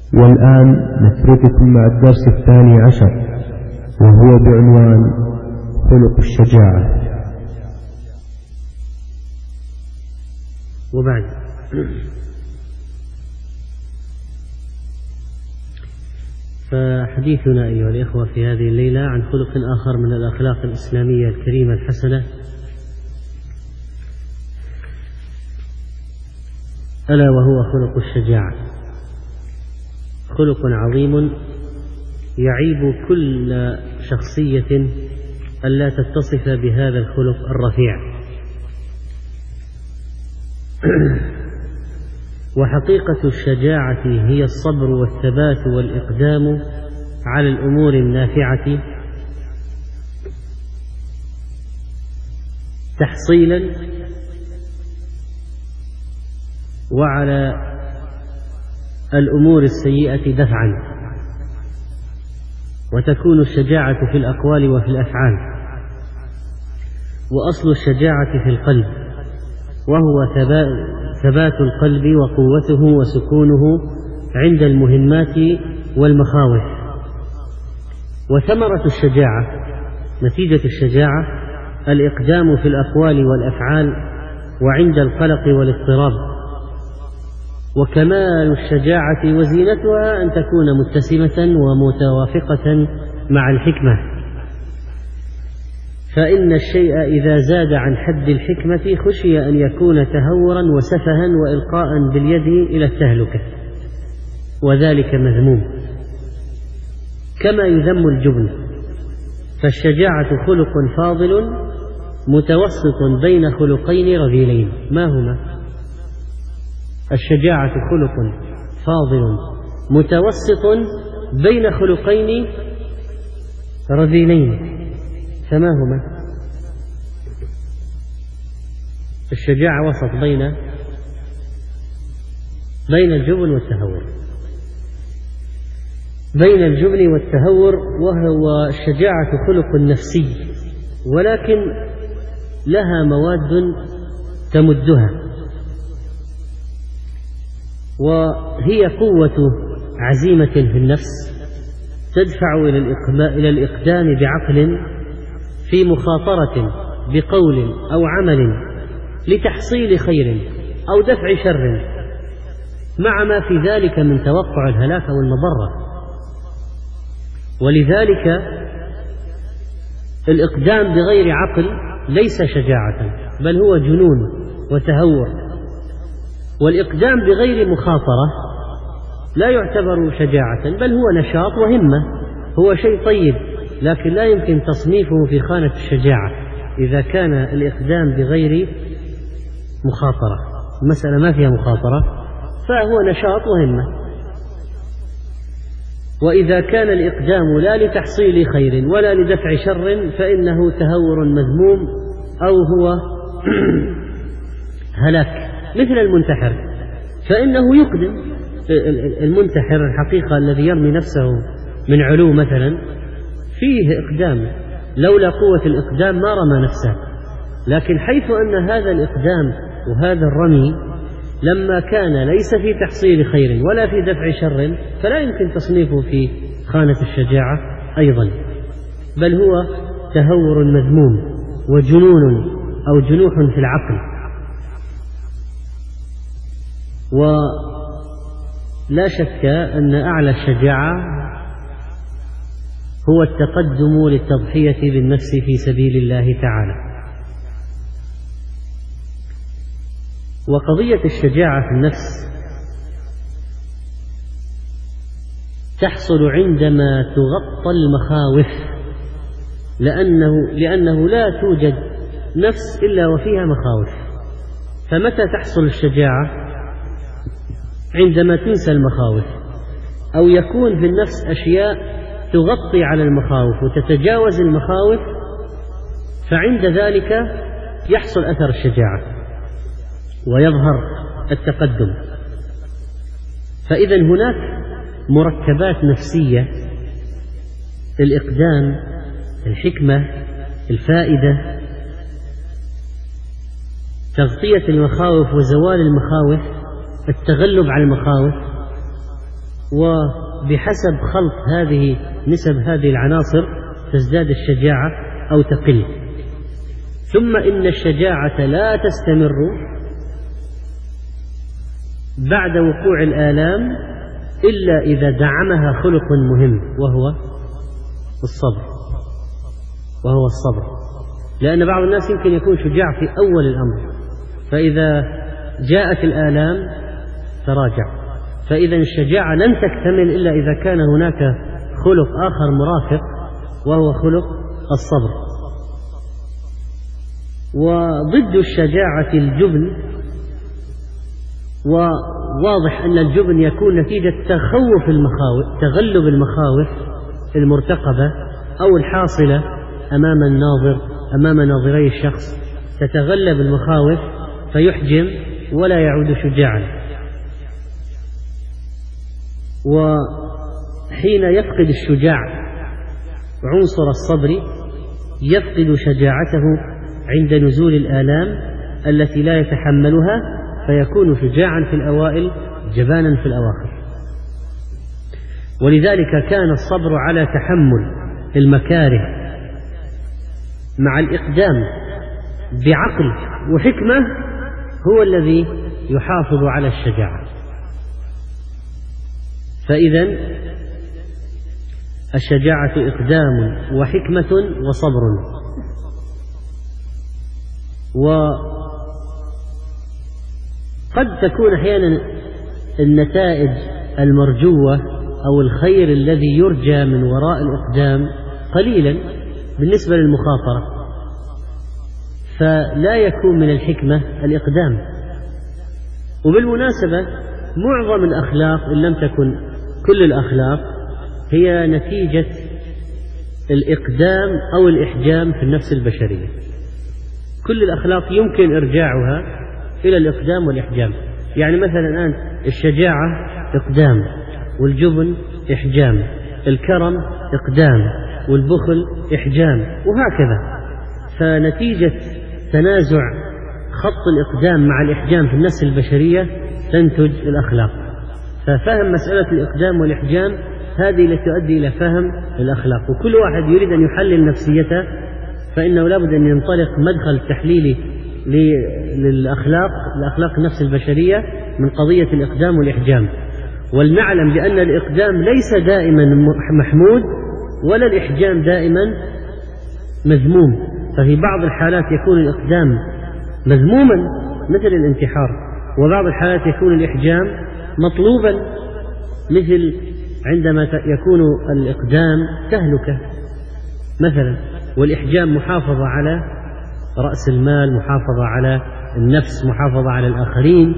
والآن نترككم مع الدرس 12 وهو بعنوان خلق الشجاعة. وبعد، فحديثنا أيها الإخوة في هذه الليلة عن خلق آخر من الأخلاق الإسلامية الكريمة الحسنة، ألا وهو خلق الشجاعة. خلق عظيم يعيب كل شخصية ألا تتصف بهذا الخلق الرفيع. وحقيقة الشجاعة هي الصبر والثبات والإقدام على الأمور النافعة تحصيلا، وعلى الأمور السيئة دفعا. وتكون الشجاعة في الأقوال وفي الأفعال، وأصل الشجاعة في القلب، وهو ثبات القلب وقوته وسكونه عند المهمات والمخاوف. وثمرة الشجاعة، نتيجة الشجاعة، الإقدام في الأقوال والأفعال وعند القلق والاضطراب. وكمال الشجاعة وزينتها أن تكون متسمة ومتوافقة مع الحكمة، فإن الشيء إذا زاد عن حد الحكمة خشي أن يكون تهورا وسفها وإلقاء باليد إلى التهلكة، وذلك مذموم، كما يذم الجبن. فالشجاعة خلق فاضل متوسط بين خلقين رذيلين. ما هما؟ الشجاعة خلق فاضل متوسط بين خلقين رذيلين، فما هما؟ الشجاعة وسط بين الجبن والتهور، بين الجبن والتهور. وهو الشجاعة خلق نفسي، ولكن لها مواد تمدها، وهي قوة عزيمة في النفس تدفع إلى الإقدام بعقل في مخاطرة بقول أو عمل لتحصيل خير أو دفع شر، مع ما في ذلك من توقع الهلاك والمضرة. ولذلك الإقدام بغير عقل ليس شجاعة، بل هو جنون وتهور. والإقدام بغير مخاطرة لا يعتبر شجاعة، بل هو نشاط وهمة، هو شيء طيب، لكن لا يمكن تصنيفه في خانة الشجاعة إذا كان الإقدام بغير مخاطرة. المسألة ما فيها مخاطرة، فهو نشاط وهمة. وإذا كان الإقدام لا لتحصيل خير ولا لدفع شر فإنه تهور مذموم، أو هو هلاك، مثل المنتحر، فإنه يقدم. المنتحر الحقيقة الذي يرمي نفسه من علو مثلا فيه إقدام، لولا قوة الإقدام ما رمى نفسه. لكن حيث أن هذا الإقدام وهذا الرمي لما كان ليس في تحصيل خير ولا في دفع شر فلا يمكن تصنيفه في خانة الشجاعة أيضا، بل هو تهور مذموم وجنون أو جنوح في العقل. ولا شك أن أعلى الشجاعة هو التقدم للتضحية بالنفس في سبيل الله تعالى. وقضية الشجاعة في النفس تحصل عندما تغطى المخاوف، لأنه لا توجد نفس إلا وفيها مخاوف. فمتى تحصل الشجاعة؟ عندما تنسى المخاوف، أو يكون في النفس أشياء تغطي على المخاوف وتتجاوز المخاوف، فعند ذلك يحصل أثر الشجاعة ويظهر التقدم. فإذا هناك مركبات نفسية: الإقدام، الحكمة، الفائدة، تغطية المخاوف وزوال المخاوف، التغلب على المخاوف. وبحسب خلط نسب هذه العناصر تزداد الشجاعة أو تقل. ثم إن الشجاعة لا تستمر بعد وقوع الآلام إلا إذا دعمها خلق مهم وهو الصبر. لأن بعض الناس يمكن يكون شجاع في أول الأمر، فإذا جاءت الآلام تراجع. فإذا الشجاعة لن تكتمل إلا إذا كان هناك خلق آخر مرافق وهو خلق الصبر. وضد الشجاعة الجبن، وواضح أن الجبن يكون نتيجة تغلب المخاوف المرتقبة أو الحاصلة أمام ناظري الشخص، تتغلب المخاوف فيحجم ولا يعود شجاعا. وحين يفقد الشجاع عنصر الصبر يفقد شجاعته عند نزول الآلام التي لا يتحملها، فيكون شجاعا في الأوائل جبانا في الأواخر. ولذلك كان الصبر على تحمل المكاره مع الإقدام بعقل وحكمة هو الذي يحافظ على الشجاعة. فإذا الشجاعة إقدام وحكمة وصبر. وقد تكون أحيانا النتائج المرجوة أو الخير الذي يرجى من وراء الإقدام قليلا بالنسبة للمخاطرة، فلا يكون من الحكمة الإقدام. وبالمناسبة معظم الأخلاق إن لم تكن كل الأخلاق هي نتيجة الإقدام أو الإحجام في النفس البشرية. كل الأخلاق يمكن إرجاعها إلى الإقدام والإحجام. يعني مثلا الآن الشجاعة إقدام، والجبن إحجام، الكرم إقدام، والبخل إحجام، وهكذا. فنتيجة تنازع خط الإقدام مع الإحجام في النفس البشرية تنتج الأخلاق. ففهم مسألة الإقدام والإحجام هذه التي تؤدي إلى فهم الأخلاق. وكل واحد يريد أن يحلل نفسيته فإنه لابد أن ينطلق مدخل تحليلي للأخلاق النفس البشرية من قضية الإقدام والإحجام. ولنعلم بأن الإقدام ليس دائما محمود ولا الإحجام دائما مذموم. ففي بعض الحالات يكون الإقدام مذموما مثل الانتحار، وبعض الحالات يكون الإحجام مطلوبا مثل عندما يكون الإقدام تهلكة مثلا، والإحجام محافظة على رأس المال، محافظة على النفس، محافظة على الآخرين.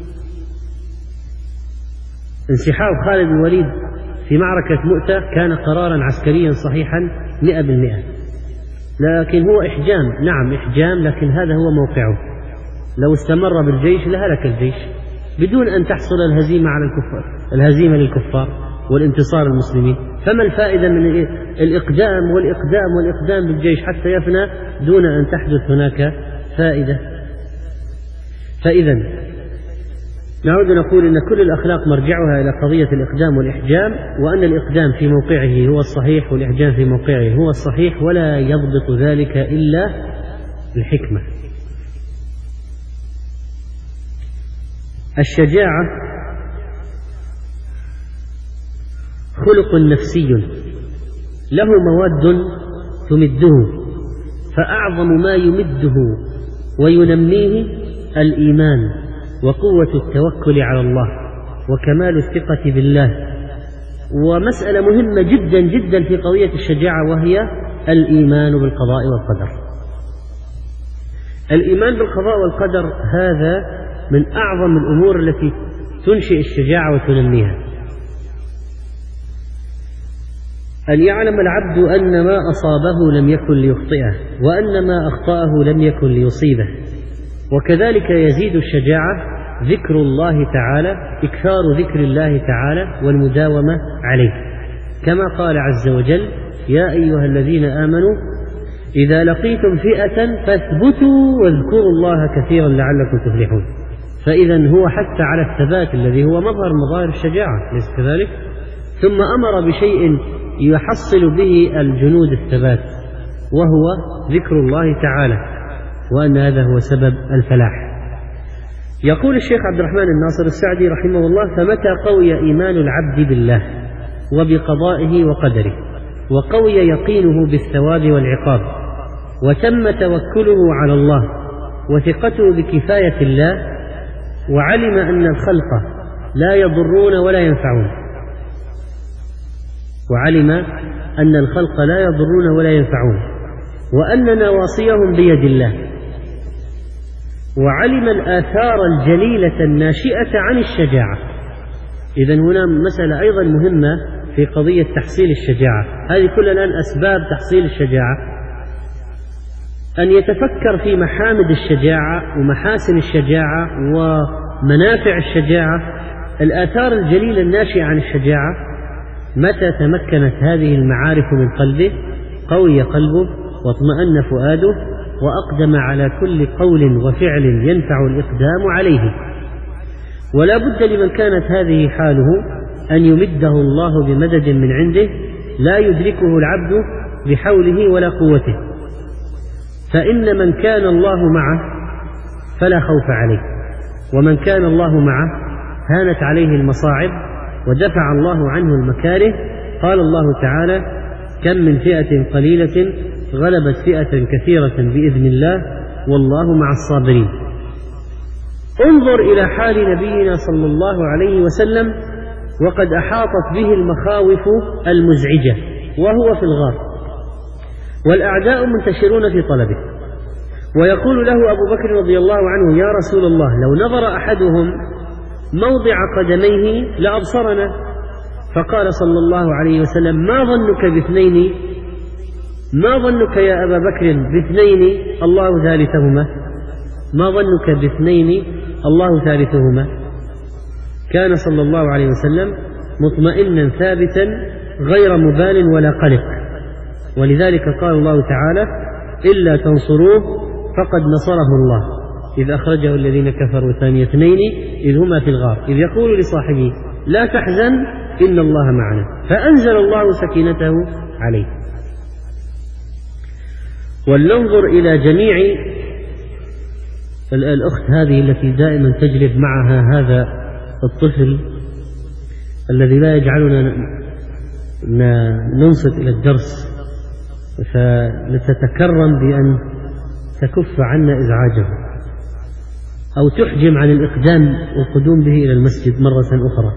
انسحاب خالد بن الوليد في معركة مؤتة كان قرارا عسكريا صحيحا 100%، لكن هو إحجام، نعم إحجام، لكن هذا هو موقعه. لو استمر بالجيش لهلك الجيش بدون أن تحصل الهزيمة للكفار والانتصار المسلمين. فما الفائدة من الإقدام والإقدام بالجيش حتى يفنى دون أن تحدث هناك فائدة؟ فإذا نعود نقول إن كل الأخلاق مرجعها إلى قضية الإقدام والإحجام، وأن الإقدام في موقعه هو الصحيح والإحجام في موقعه هو الصحيح، ولا يضبط ذلك إلا الحكمة. الشجاعة خلق نفسي له مواد تمده، فأعظم ما يمده وينميه الإيمان وقوة التوكل على الله وكمال الثقة بالله. ومسألة مهمة جدا جدا في قضية الشجاعة وهي الإيمان بالقضاء والقدر. الإيمان بالقضاء والقدر هذا من أعظم الأمور التي تنشئ الشجاعة وتنميها. أن يعلم العبد أن ما أصابه لم يكن ليخطئه، وأن ما أخطأه لم يكن ليصيبه. وكذلك يزيد الشجاعة ذكر الله تعالى، إكثار ذكر الله تعالى والمداومة عليه، كما قال عز وجل: يا أيها الذين آمنوا إذا لقيتم فئة فاثبتوا واذكروا الله كثيرا لعلكم تفلحون. فإذا هو حتى على الثبات الذي هو مظهر مظاهر الشجاعة، ليس كذلك؟ ثم أمر بشيء يحصل به الجنود الثبات، وهو ذكر الله تعالى، وأن هذا هو سبب الفلاح. يقول الشيخ عبد الرحمن الناصر السعدي رحمه الله: فمتى قوي إيمان العبد بالله وبقضائه وقدره، وقوي يقينه بالثواب والعقاب، وتم توكله على الله وثقته بكفاية الله، وعلم أن الخلق لا يضرون ولا ينفعون، وأن نواصيهم بيد الله، وعلم الآثار الجليلة الناشئة عن الشجاعة. إذن هنا مسألة أيضا مهمة في قضية تحصيل الشجاعة، هذه كلها الآن أسباب تحصيل الشجاعة، أن يتفكر في محامد الشجاعة ومحاسن الشجاعة ومنافع الشجاعة، الآثار الجليلة الناشئة عن الشجاعة. متى تمكنت هذه المعارف من قلبه قوي قلبه واطمأن فؤاده، وأقدم على كل قول وفعل ينفع الإقدام عليه. ولا بد لمن كانت هذه حاله أن يمده الله بمدد من عنده لا يدركه العبد بحوله ولا قوته، فإن من كان الله معه فلا خوف عليه، ومن كان الله معه هانت عليه المصاعب ودفع الله عنه المكاره. قال الله تعالى: كم من فئة قليلة غلبت فئة كثيرة بإذن الله والله مع الصابرين. انظر إلى حال نبينا صلى الله عليه وسلم وقد أحاطت به المخاوف المزعجة وهو في الغار، والأعداء منتشرون في طلبه، ويقول له أبو بكر رضي الله عنه: يا رسول الله، لو نظر أحدهم موضع قدميه لأبصرنا. فقال صلى الله عليه وسلم: ما ظنك باثنين؟ ما ظنك يا أبا بكر باثنين الله ثالثهما؟ ما ظنك باثنين الله ثالثهما؟ كان صلى الله عليه وسلم مطمئنا ثابتا غير مبال ولا قلق. ولذلك قال الله تعالى: إلا تنصروه فقد نصره الله إذ أخرجه الذين كفروا ثاني اثنين إذ هما في الغار إذ يقول لصاحبه لا تحزن إن الله معنا، فأنزل الله سكينته عليه. ولننظر إلى جميع الأخت هذه التي دائما تجلب معها هذا الطفل الذي لا يجعلنا ننصت إلى الدرس، فلتتكرم بأن تكف عنا إزعاجه أو تحجم عن الإقدام والقدوم به إلى المسجد مرة أخرى.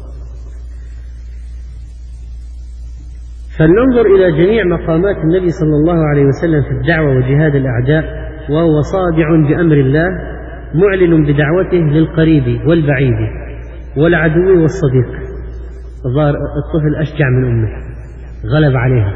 فلننظر إلى جميع مقامات النبي صلى الله عليه وسلم في الدعوة وجهاد الأعداء، وهو صادع بأمر الله معلن بدعوته للقريب والبعيد والعدو والصديق. الظاهر الطفل أشجع من أمه، غلب عليها.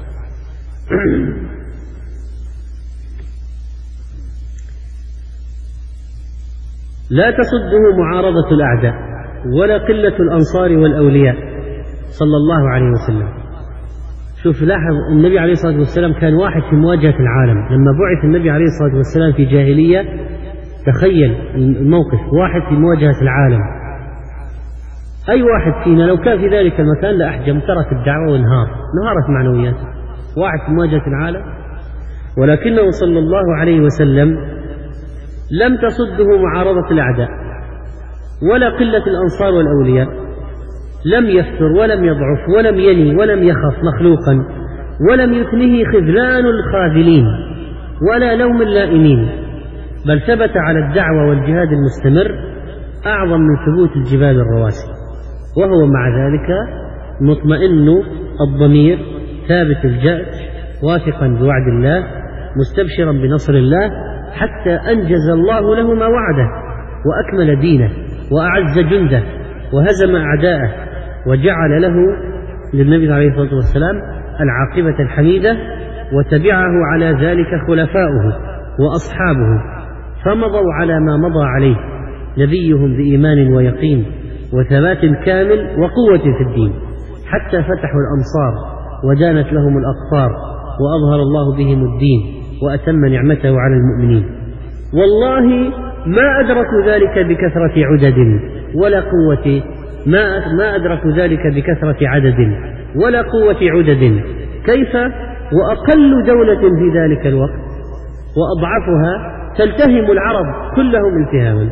لا تصده معارضة الأعداء ولا قلة الأنصار والأولياء صلى الله عليه وسلم. شوف لاحظ النبي عليه الصلاة والسلام كان واحد في مواجهة العالم. لما بعث النبي عليه الصلاة والسلام في جاهلية، تخيل الموقف، واحد في مواجهة العالم. أي واحد فينا لو كان في ذلك المكان لأحجم، ترك الدعوة انهارت معنوياته. واحد في مواجهة العالم، ولكنه صلى الله عليه وسلم لم تصده معارضة الأعداء ولا قلة الأنصار والأولياء، لم يفتر ولم يضعف ولم يني ولم يخف مخلوقا، ولم يثنه خذلان الخاذلين ولا لوم اللائمين، بل ثبت على الدعوة والجهاد المستمر أعظم من ثبوت الجبال الرواسي، وهو مع ذلك مطمئن الضمير ثابت الجأش واثقا بوعد الله مستبشرا بنصر الله، حتى أنجز الله له ما وعده وأكمل دينه وأعز جنده وهزم أعداءه، وجعل له للنبي عليه الصلاة والسلام العاقبة الحميدة، وتبعه على ذلك خلفاؤه وأصحابه، فمضوا على ما مضى عليه نبيهم بإيمان ويقين وثبات كامل وقوة في الدين، حتى فتحوا الأمصار ودانت لهم الأقطار، وأظهر الله بهم الدين وأتم نعمته على المؤمنين. والله ما أدركوا ذلك بكثرة عدد ولا قوة، ما أدركوا ذلك بكثرة عدد ولا قوة عدد. كيف وأقل دولة في ذلك الوقت وأضعفها تلتهم العرب كلهم التهاما،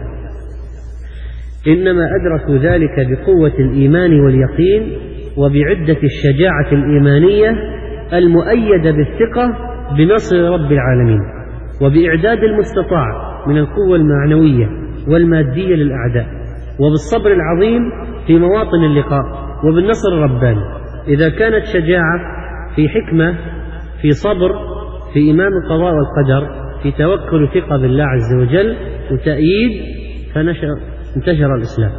إنما أدركوا ذلك بقوة الإيمان واليقين وبعدة الشجاعة الإيمانية المؤيدة بالثقة بنصر رب العالمين، وبإعداد المستطاع من القوة المعنوية والمادية للأعداء، وبالصبر العظيم في مواطن اللقاء، وبالنصر الرباني. إذا كانت شجاعة في حكمة، في صبر، في إيمان القضاء والقدر، في توكل وثقة بالله عز وجل وتأييد، فانتشر الإسلام.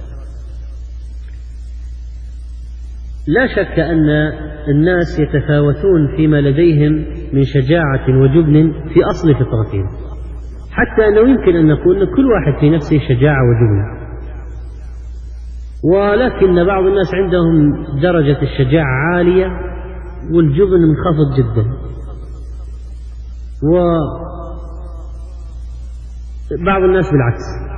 لا شك أن الناس يتفاوتون فيما لديهم من شجاعة وجبن في أصل فطرتهم، حتى أنه يمكن أن نقول أن كل واحد في نفسه شجاعة وجبن، ولكن بعض الناس عندهم درجة الشجاعة عالية والجبن منخفض جدا، وبعض الناس بالعكس،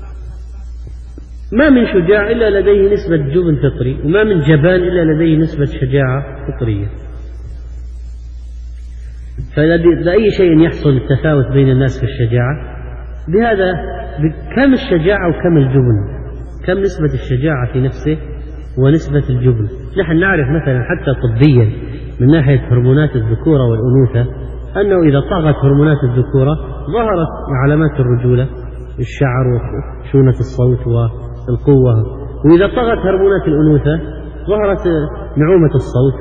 ما من شجاع إلا لديه نسبة جبن فطري، وما من جبان إلا لديه نسبة شجاعة فطرية. فبأي شيء يحصل التفاوت بين الناس في الشجاعة؟ بهذا، كم الشجاعة وكم الجبن، كم نسبة الشجاعة في نفسه ونسبة الجبن. نحن نعرف مثلا حتى طبيا من ناحية هرمونات الذكورة والأنوثة أنه إذا طغت هرمونات الذكورة ظهرت علامات الرجولة، الشعر وشونة الصوت والقوة، وإذا طغت هرمونات الأنوثة ظهرت نعومة الصوت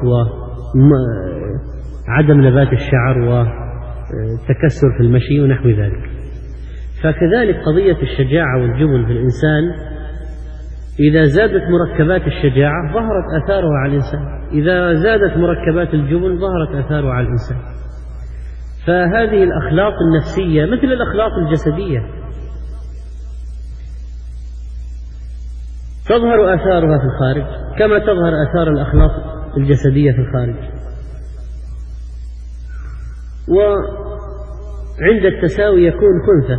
وعدم نبات الشعر وتكسر في المشي ونحو ذلك. فكذلك قضية الشجاعة والجبن في الإنسان، إذا زادت مركبات الشجاعة ظهرت آثارها على الإنسان، إذا زادت مركبات الجبن ظهرت آثارها على الإنسان. فهذه الأخلاق النفسية مثل الأخلاق الجسدية تظهر آثارها في الخارج كما تظهر آثار الأخلاق الجسدية في الخارج. وعند التساوي يكون خنثى،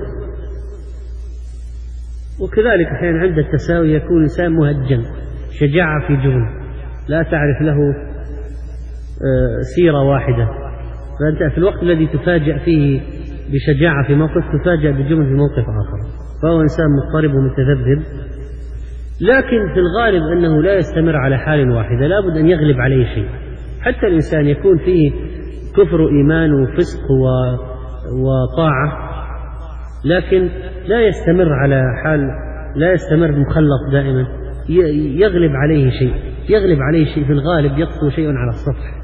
وكذلك أحيانا عند التساوي يكون إنسان مهجن، شجاعة في جبن، لا تعرف له سيرة واحدة، فأنت في الوقت الذي تفاجأ فيه بشجاعة في موقف تفاجأ بجبن في موقف آخر، فهو إنسان مضطرب ومتذبذب. لكن في الغالب أنه لا يستمر على حال واحدة، لا بد أن يغلب عليه شيء. حتى الإنسان يكون فيه كفر إيمان وفسق وطاعة، لكن لا يستمر على حال، لا يستمر مخلط دائما، يغلب عليه شيء، يغلب عليه شيء في الغالب، يطفو شيء على السطح.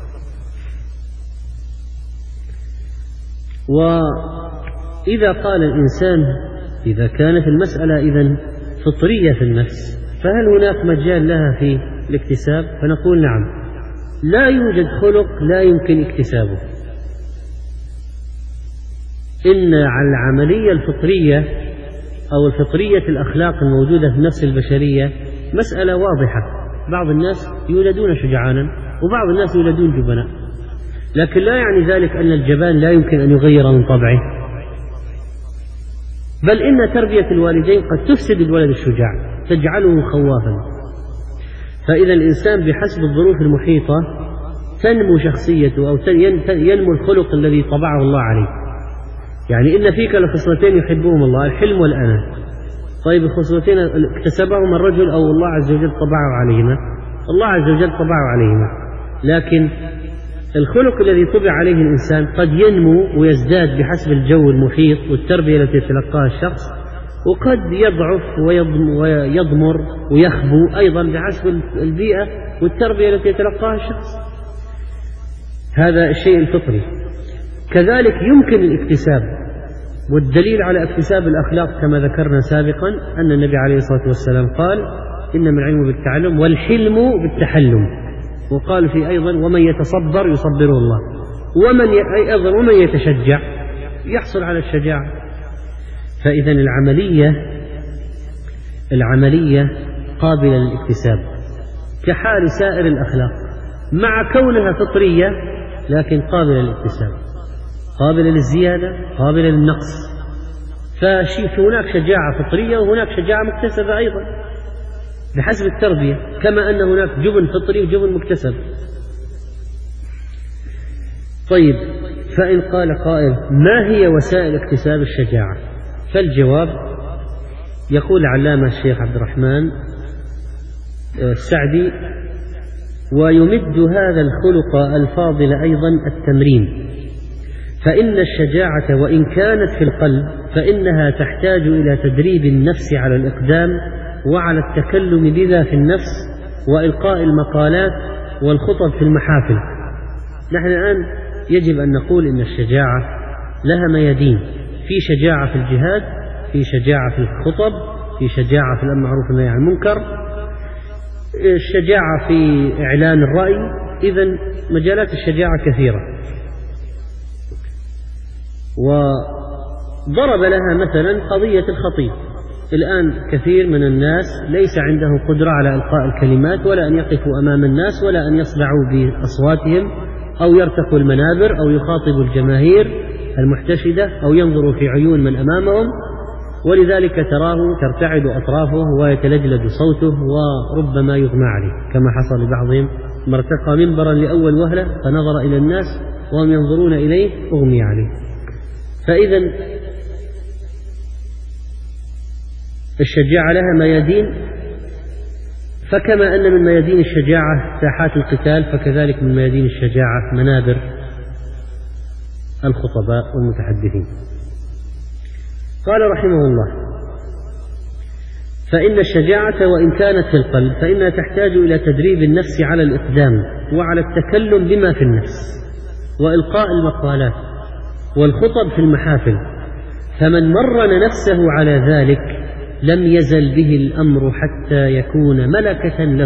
وإذا قال الإنسان إذا كانت المسألة إذن فطرية في النفس، فهل هناك مجال لها في الاكتساب؟ فنقول نعم، لا يوجد خلق لا يمكن اكتسابه. إن على العملية الفطرية أو الفطرية الأخلاق الموجودة في النفس البشرية مسألة واضحة. بعض الناس يولدون شجعانا وبعض الناس يولدون جبناء، لكن لا يعني ذلك أن الجبان لا يمكن أن يغير من طبعه، بل إن تربية الوالدين قد تفسد الولد الشجاع، تجعله خوافا. فإذا الإنسان بحسب الظروف المحيطة تنمو شخصيته أو ينمو الخلق الذي طبعه الله عليه. يعني إن فيك لخصلتين يحبهم الله، الحلم والأناة. طيب الخصلتين اكتسبهما الرجل أو الله عز وجل طبعه عليهما؟ الله عز وجل طبعه عليهما، لكن الخلق الذي طبع عليه الإنسان قد ينمو ويزداد بحسب الجو المحيط والتربية التي يتلقاها الشخص، وقد يضعف ويضمر ويخبو أيضا بحسب البيئة والتربية التي يتلقاها الشخص. هذا الشيء الفطري. كذلك يمكن الاكتساب، والدليل على اكتساب الأخلاق كما ذكرنا سابقا أن النبي عليه الصلاة والسلام قال إنما العلم بالتعلم والحلم بالتحلم، وقال في أيضا ومن يتصبر يصبره الله، ومن يتشجع يحصل على الشجاعة. فإذا العملية قابلة للاكتساب كحال سائر الأخلاق، مع كونها فطرية لكن قابلة للاكتساب، قابلة للزيادة، قابلة للنقص. فهناك شجاعة فطرية وهناك شجاعة مكتسبة أيضا بحسب التربية، كما أن هناك جبن فطري وجبن مكتسب. طيب، فإن قال قائل ما هي وسائل اكتساب الشجاعة؟ فالجواب يقول العلامة الشيخ عبد الرحمن السعدي: ويمد هذا الخلق الفاضل أيضا التمرين، فإن الشجاعة وإن كانت في القلب فإنها تحتاج إلى تدريب النفس على الإقدام وعلى التكلم بذا في النفس وإلقاء المقالات والخطب في المحافل. نحن الآن يجب أن نقول إن الشجاعة لها ميادين: في شجاعة في الجهاد، في شجاعة في الخطب، في شجاعة في الأمر بالمعروف والنهي عن المنكر، الشجاعة في إعلان الرأي. إذن مجالات الشجاعة كثيرة. وضرب لها مثلا قضية الخطيب. الآن كثير من الناس ليس عنده قدرة على إلقاء الكلمات، ولا أن يقفوا أمام الناس، ولا أن يصدعوا بأصواتهم، أو يرتقوا المنابر، أو يخاطبوا الجماهير المحتشدة، أو ينظروا في عيون من أمامهم، ولذلك تراه ترتعد أطرافه ويتلجلج صوته وربما يغمى عليه، كما حصل لبعضهم ما ارتقى منبرا لأول وهلة فنظر إلى الناس وهم ينظرون إليه أغمي عليه. فإذا الشجاعة لها ميادين، فكما أن من ميادين الشجاعة ساحات القتال، فكذلك من ميادين الشجاعة منابر الخطباء والمتحدثين. قال رحمه الله: فإن الشجاعة وإن كانت في القلب فإنها تحتاج إلى تدريب النفس على الإقدام وعلى التكلم بما في النفس وإلقاء المقالات والخطب في المحافل، فمن مرن نفسه على ذلك لم يزل به الأمر حتى يكون ملكة له،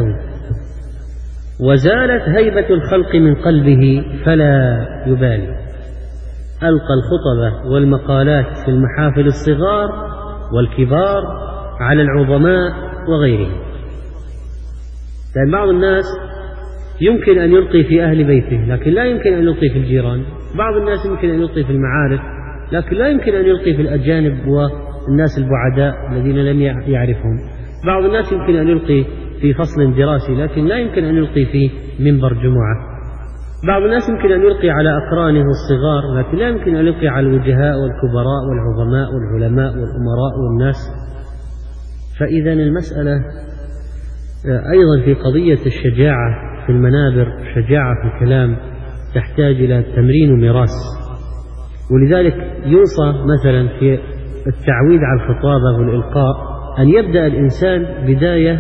وزالت هيبة الخلق من قلبه فلا يبالي. ألقى الخطبة والمقالات في المحافل الصغار والكبار على العظماء وغيرهم. لأن بعض الناس يمكن أن يلقي في أهل بيته لكن لا يمكن أن يلقي في الجيران، بعض الناس يمكن أن يلقي في المعارف لكن لا يمكن أن يلقي في الأجانب والناس البعداء الذين لم يعرفهم، بعض الناس يمكن أن يلقي في فصل دراسي لكن لا يمكن أن يلقي في منبر جمعة، بعض الناس يمكن أن يلقي على أقرانه الصغار لكن لا يمكن أن يلقي على الوجهاء والكبراء والعظماء والعلماء والأمراء والناس. فإذا المسألة أيضا في قضية الشجاعة في المنابر، الشجاعة في الكلام تحتاج إلى تمرين ومراس. ولذلك يوصى مثلا في التعويد على الخطابة والإلقاء أن يبدأ الإنسان بداية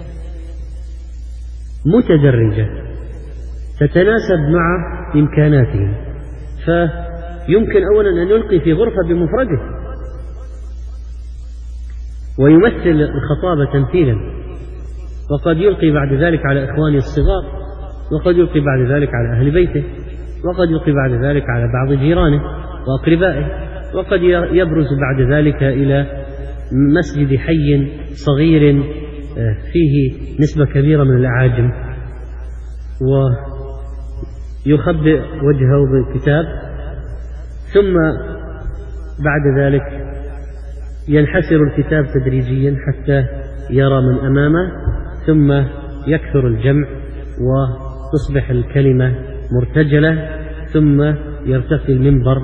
متدرجة تتناسب مع إمكاناته، فيمكن أولا أن يلقي في غرفة بمفرده ويمثل الخطابة تمثيلا، وقد يلقي بعد ذلك على إخوانه الصغار، وقد يلقي بعد ذلك على أهل بيته، وقد يلقي بعد ذلك على بعض جيرانه وأقربائه، وقد يبرز بعد ذلك إلى مسجد حي صغير فيه نسبة كبيرة من الأعاجم ويخبئ وجهه بالكتاب، ثم بعد ذلك ينحسر الكتاب تدريجيا حتى يرى من أمامه، ثم يكثر الجمع وتصبح الكلمة مرتجلة، ثم يرتقي المنبر.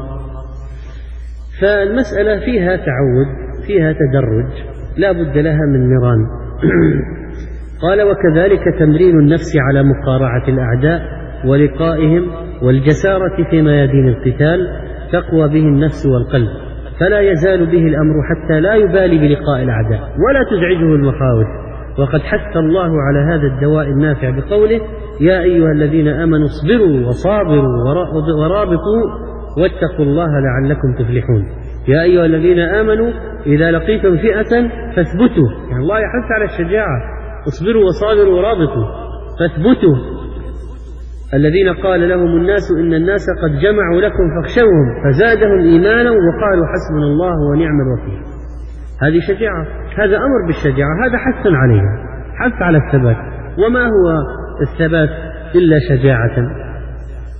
فالمسألة فيها تعود، فيها تدرج، لا بد لها من مران. قال: وكذلك تمرين النفس على مقارعة الأعداء ولقائهم والجسارة في ميادين القتال تقوى به النفس والقلب، فلا يزال به الأمر حتى لا يبالي بلقاء الأعداء ولا تزعجه المخاوف. وقد حث الله على هذا الدواء النافع بقوله: يا أيها الذين آمنوا اصبروا وصابروا ورابطوا واتقوا الله لعلكم تفلحون. يا أيها الذين آمنوا إذا لقيتم فئة فاثبتوا، يعني الله يحث على الشجاعة، اصبروا وصابروا ورابطوا فاثبتوا. الذين قال لهم الناس إن الناس قد جمعوا لكم فاخشوهم فزادهم إيمانا وقالوا حسبنا الله ونعم الوكيل. هذه شجاعة، هذا أمر بالشجاعة، هذا حث عليها، حث على الثبات. وما هو الثبات إلا شجاعة؟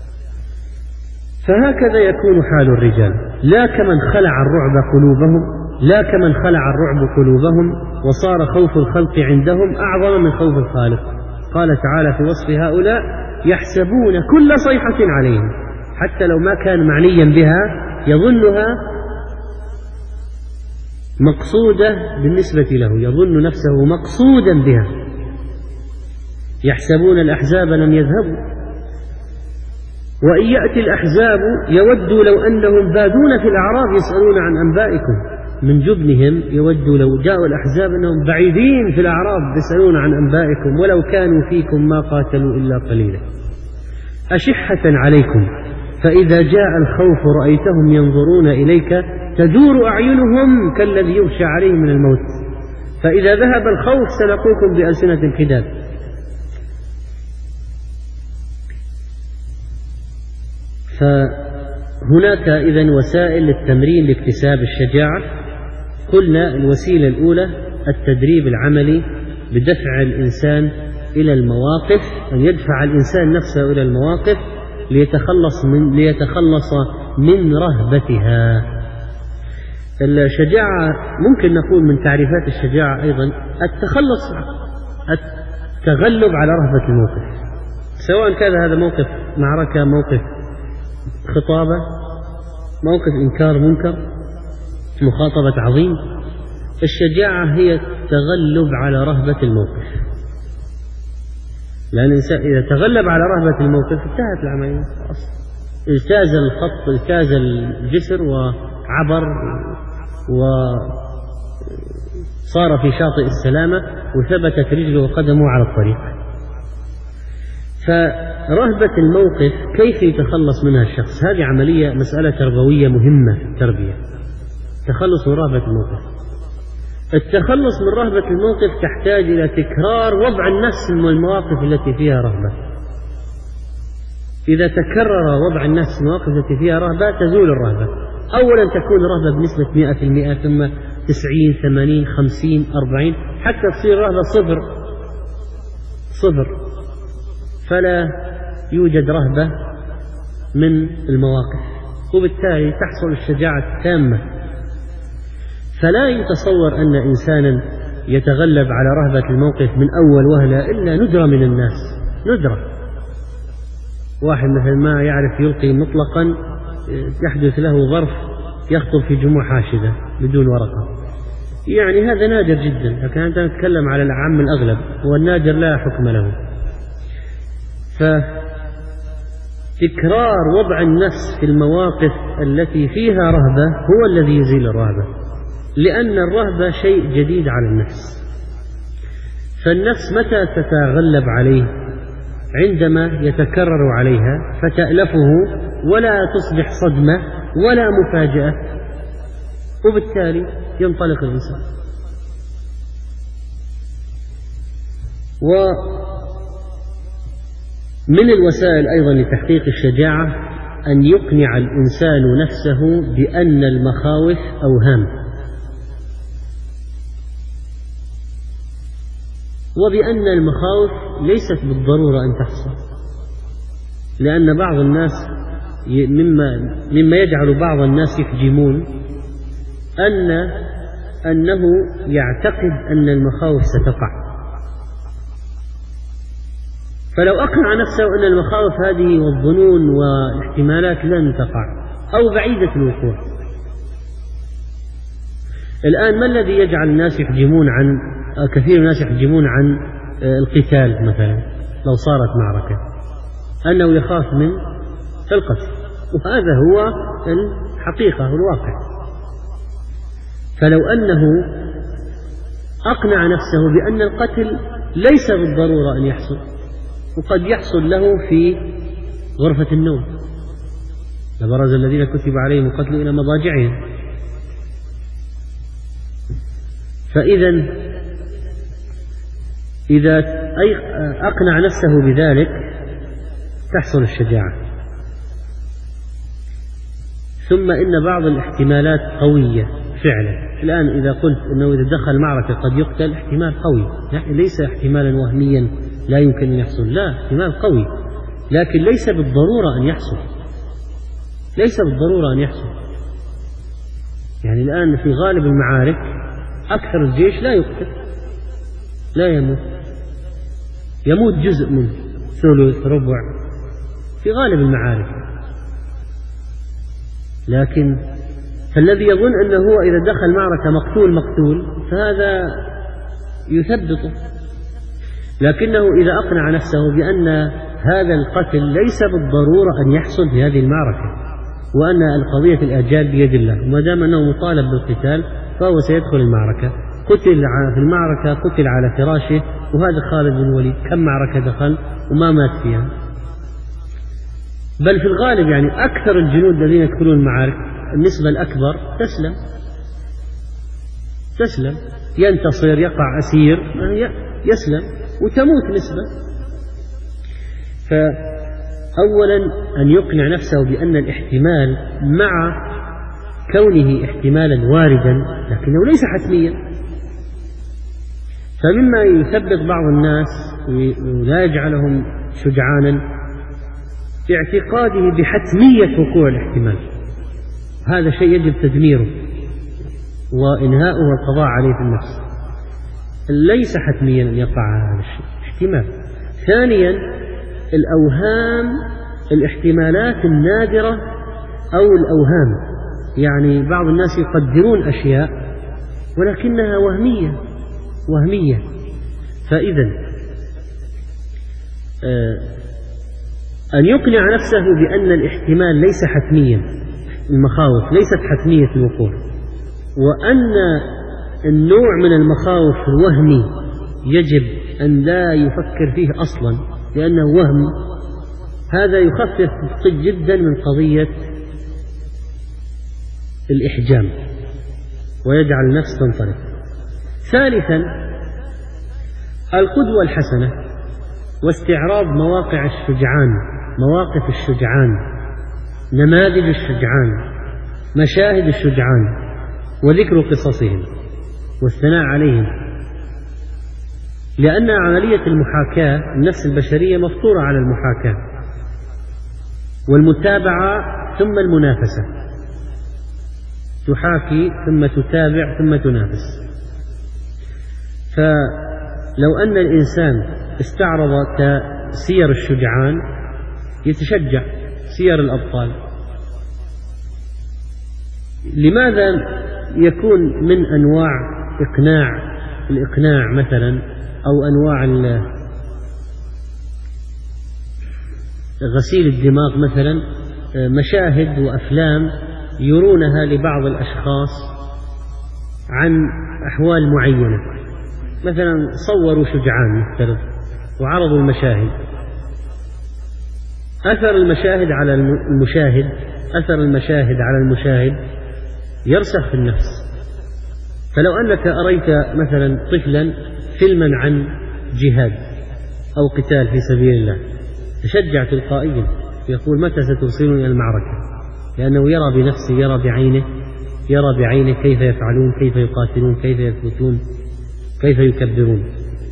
فهكذا يكون حال الرجال، لا كمن خلع الرعب قلوبهم لا كمن خلع الرعب قلوبهم وصار خوف الخلق عندهم أعظم من خوف الخالق. قال تعالى في وصف هؤلاء: يحسبون كل صيحة عليهم، حتى لو ما كان معنيا بها يظنها مقصودة بالنسبة له، يظن نفسه مقصودا بها. يحسبون الأحزاب لم يذهبوا، وإن يأتي الأحزاب يودوا لو أنهم بادون في الأعراب يسألون عن أنبائكم. من جبنهم يودوا لو جاءوا الأحزاب أنهم بعيدين في الأعراب يسألون عن أنبائكم ولو كانوا فيكم ما قاتلوا إلا قليلا. أشحة عليكم فإذا جاء الخوف رأيتهم ينظرون إليك تدور أعينهم كالذي يغشى عليه من الموت، فإذا ذهب الخوف سلقوكم بألسنة الحداد. فهناك إذن وسائل للتمرين لاكتساب الشجاعة. قلنا الوسيلة الأولى التدريب العملي بدفع الإنسان إلى المواقف، أن يدفع الإنسان نفسه إلى المواقف ليتخلص من رهبتها. الشجاعة ممكن نقول من تعريفات الشجاعة أيضا التغلب على رهبة الموقف، سواء كان هذا موقف معركة، موقف خطابة، موقف إنكار منكر، مخاطبة عظيم. الشجاعة هي التغلب على رهبة الموقف، لأن الإنسان إذا تغلب على رهبة الموقف انتهت العملية، اجتاز الخط، اجتاز الجسر وعبر وصار في شاطئ السلامة وثبتت رجله وقدمه على الطريق. فرهبة الموقف كيف يتخلص منها الشخص؟ هذه عملية، مسألة تربوية مهمة في التربية، تخلص من رهبة الموقف. التخلص من رهبة الموقف تحتاج إلى تكرار وضع النفس من المواقف التي فيها رهبة. إذا تكرر وضع النفس في المواقف التي فيها رهبة تزول الرهبة. أولا تكون رهبة بنسبة 100%، ثم 90 80 50 40 حتى تصير رهبة صفر، فلا يوجد رهبة من المواقف، وبالتالي تحصل الشجاعة التامة. فلا يتصور أن إنسانا يتغلب على رهبة الموقف من أول وهلة إلا ندرة من الناس. ندرة، واحد مثل ما يعرف يلقي مطلقا يحدث له ظرف يخطب في جموع حاشدة بدون ورقة، يعني هذا نادر جدا. لكن أنت نتكلم على العام الأغلب، والنادر لا حكم له. فتكرار وضع النفس في المواقف التي فيها رهبة هو الذي يزيل الرهبة، لأن الرهبة شيء جديد على النفس. فالنفس متى تتغلب عليه؟ عندما يتكرر عليها فتألفه ولا تصبح صدمة ولا مفاجأة، وبالتالي ينطلق الإنسان. ومن الوسائل أيضا لتحقيق الشجاعة أن يقنع الإنسان نفسه بأن المخاوف أوهام، وبأن المخاوف ليست بالضرورة أن تحصل. لأن بعض الناس مما يجعل بعض الناس يحجمون أنه يعتقد أن المخاوف ستقع، فلو أقنع نفسه أن المخاوف هذه والظنون والاحتمالات لن تقع أو بعيدة الوقوع. الآن ما الذي يجعل الناس يحجمون عن كثير من الناس يحجمون عن القتال مثلا لو صارت معركة؟ أنه يخاف من القتل، وهذا هو الحقيقة الواقع. فلو أنه أقنع نفسه بأن القتل ليس بالضرورة أن يحصل، وقد يحصل له في غرفة النوم، لبرز الذين كتب عليهم القتل إلى مضاجعهم. إذا أقنع نفسه بذلك تحصل الشجاعة. ثم إن بعض الاحتمالات قوية فعلا. الآن إذا قلت أنه إذا دخل معركة قد يقتل، احتمال قوي، ليس احتمالا وهميا لا يمكن أن يحصل، لا، احتمال قوي، لكن ليس بالضرورة أن يحصل، ليس بالضرورة أن يحصل. يعني الآن في غالب المعارك أكثر الجيش لا يقتل، لا يموت جزء منه، ثلث ربع في غالب المعارك. لكن فالذي يظن أنه إذا دخل معركة مقتول فهذا يثبطه، لكنه إذا أقنع نفسه بأن هذا القتل ليس بالضرورة أن يحصل في هذه المعركة، وأن القضية الأجال بيد الله، وما دام أنه مطالب بالقتال فهو سيدخل المعركة. قتل في المعركة، قتل على فراشه، وهذا خالد بن الوليد كم معركة دخل وما مات فيها. بل في الغالب يعني أكثر الجنود الذين يدخلون المعارك النسبة الأكبر تسلم، ينتصر، يقع أسير، يسلم وتموت نسبة. فأولا أن يقنع نفسه بأن الاحتمال مع كونه احتمالا واردا لكنه ليس حتميا. فمما يثبت بعض الناس ولا يجعلهم شجعانا اعتقاده بحتمية وقوع الاحتمال، هذا شيء يجب تدميره وإنهاؤه والقضاء عليه في النفس. ليس حتميا أن يقع هذا الشيء، احتمال. ثانيا الأوهام، الاحتمالات النادرة أو الأوهام، يعني بعض الناس يقدرون أشياء ولكنها وهمية. فإذا أن يقنع نفسه بأن الاحتمال ليس حتميا، المخاوف ليست حتمية الوقوع، وأن النوع من المخاوف الوهمي يجب أن لا يفكر فيه أصلا لأنه وهم، هذا يخفف جدا من قضية الإحجام ويجعل النفس تنطلق. ثالثا القدوة الحسنة واستعراض مواقف الشجعان، نماذج الشجعان، مشاهد الشجعان، وذكر قصصهم والثناء عليهم، لأن عملية المحاكاة النفس البشرية مفطورة على المحاكاة والمتابعة ثم المنافسة، تحاكي ثم تتابع ثم تنافس. فلو أن الإنسان استعرض سير الشجعان يتشجع، سير الأبطال. لماذا يكون من أنواع الإقناع مثلا أو أنواع غسيل الدماغ مثلا مشاهد وأفلام يرونها لبعض الأشخاص عن أحوال معينة، مثلا صوروا شجعان مفترض وعرضوا المشاهد، أثر المشاهد على المشاهد يرسخ في النفس. فلو أنك أريت مثلا طفلا فيلما عن جهاد أو قتال في سبيل الله تشجع تلقائيا، يقول متى ستوصلون إلى المعركة، لأنه يرى بنفسه، يرى بعينه كيف يفعلون، كيف يقاتلون، كيف يثبتون، كيف يكبرون.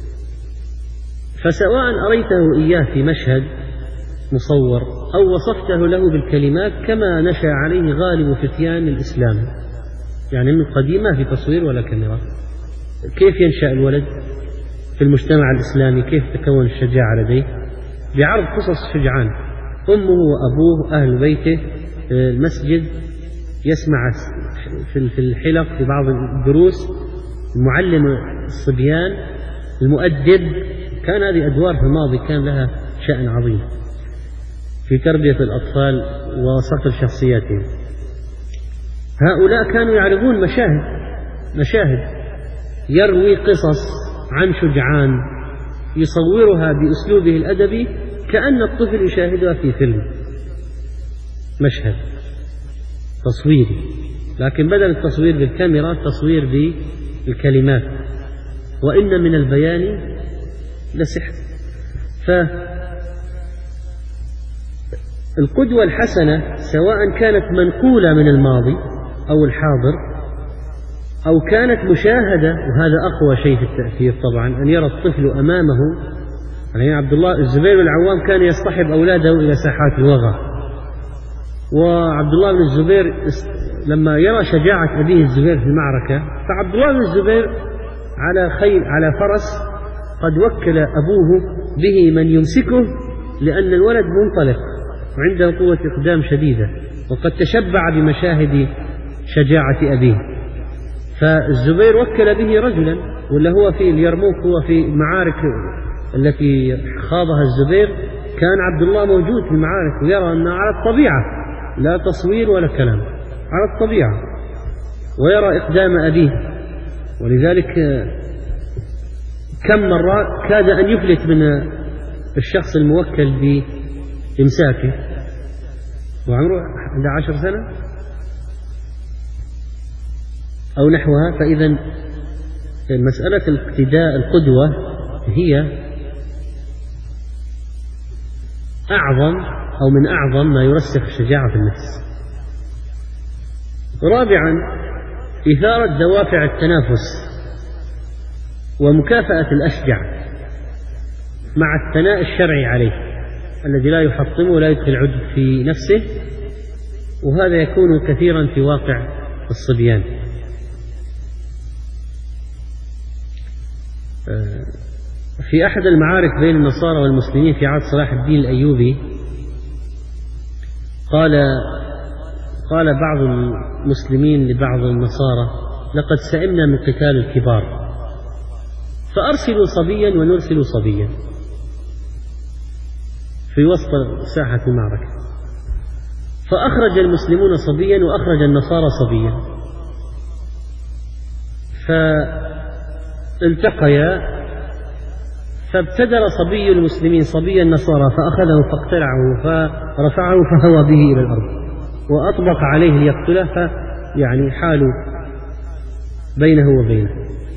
فسواء أريته إياه في مشهد مصور أو وصفته له بالكلمات كما نشأ عليه غالب فتيان الإسلام، يعني من قديم ما في تصوير ولا كاميرا. كيف ينشأ الولد في المجتمع الإسلامي؟ كيف تكون الشجاعة لديه؟ بعرض قصص شجعان، أمه وأبوه أهل بيته، المسجد، يسمع في الحلق في بعض الدروس، المعلم الصبيان، المؤدب. كان هذه أدوار في الماضي كان لها شأن عظيم في تربية الأطفال وصقل شخصياتهم. هؤلاء كانوا يعرضون مشاهد، يروي قصص عن شجعان يصورها بأسلوبه الأدبي كأن الطفل يشاهدها في فيلم، مشهد تصويري، لكن بدل التصوير بالكاميرا تصوير بالكلمات، وإن من البيان لسحر. فالقدوة الحسنة سواء كانت منقولة من الماضي أو الحاضر أو كانت مشاهدة، وهذا أقوى شيء في التأثير طبعا، أن يرى الطفل أمامه. يعني عبد الله الزبير العوام كان يصطحب أولاده إلى ساحات الوغى، وعبد الله بن الزبير لما يرى شجاعة أبيه الزبير في المعركة، فعبد الله بن الزبير على خيل على فرس قد وكل أبوه به من يمسكه، لأن الولد منطلق وعنده قوة إقدام شديدة وقد تشبع بمشاهد شجاعة أبيه، فالزبير وكل به رجلا، ولا هو في اليرموك، هو في المعارك التي خاضها الزبير كان عبد الله موجود في المعارك ويرى أنها على الطبيعة، لا تصوير ولا كلام، على الطبيعة، ويرى إقدام أبيه. ولذلك كم مرة كاد أن يفلت من الشخص الموكل بإمساكه وعمره 11 سنة أو نحوها. فإذا مسألة الاقتداء القدوة هي أعظم أو من أعظم ما يرسخ الشجاعة في النفس. رابعا، إثارة دوافع التنافس ومكافأة الأشجع مع الثناء الشرعي عليه الذي لا يحطمه ولا يدخل عجب في نفسه، وهذا يكون كثيرا في واقع الصبيان. في أحد المعارك بين النصارى والمسلمين في عهد صلاح الدين الأيوبي قال بعض المسلمين لبعض النصارى: لقد سئمنا من قتال الكبار، فأرسلوا صبيا ونرسل صبيا في وسط ساحة المعركة، فأخرج المسلمون صبيا وأخرج النصارى صبيا، فالتقيا، فابتدر صبي المسلمين صبي النصارى فأخذه فاقتلعه فرفعه فهوى به إلى الأرض وأطبق عليه ليقتله، فيعني حالوا بينه وبينه.